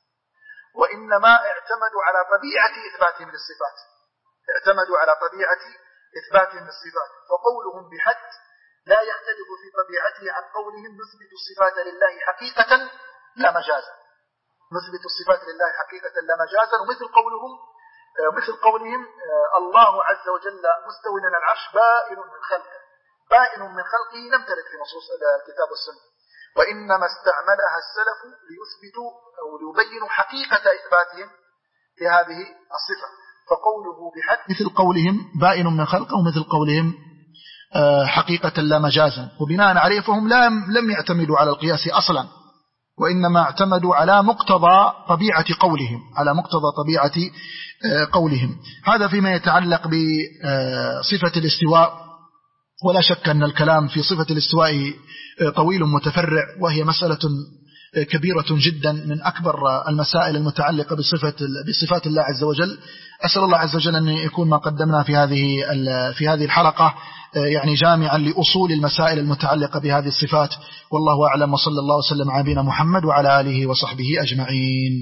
وإنما اعتمدوا على طبيعة إثباتهم للصفات، اعتمدوا على طبيعة إثباتهم للصفات. فقولهم بحد لا يختلف في طبيعته عن قولهم نثبت الصفات لله حقيقة لا مجازا، نثبت الصفات لله حقيقة لا مجازا. ومثل قولهم مثل قولهم الله عز وجل مستو على العرش بائن من خلقه، بائن من خلقه لم ترد في نصوص الكتاب والسنة، وإنما استعملها السلف ليثبتوا أو ليبينوا حقيقة إثباتهم لهذه الصفة. فقوله بحد مثل قولهم بائن من خلقه ومثل قولهم حقيقة لا مجازا، وبناء عليه فهم لم يعتمدوا على القياس أصلا، وإنما اعتمدوا على مقتضى طبيعة قولهم، على مقتضى طبيعة قولهم. هذا فيما يتعلق بصفة الاستواء. ولا شك أن الكلام في صفة الاستواء طويل متفرع، وهي مسألة كبيرة جدا من أكبر المسائل المتعلقة بصفة بصفات الله عز وجل. أسأل الله عز وجل أن يكون ما قدمنا في هذه في هذه الحلقة يعني جامعا لأصول المسائل المتعلقة بهذه الصفات. والله أعلم، وصلى الله وسلم على نبينا محمد وعلى آله وصحبه أجمعين.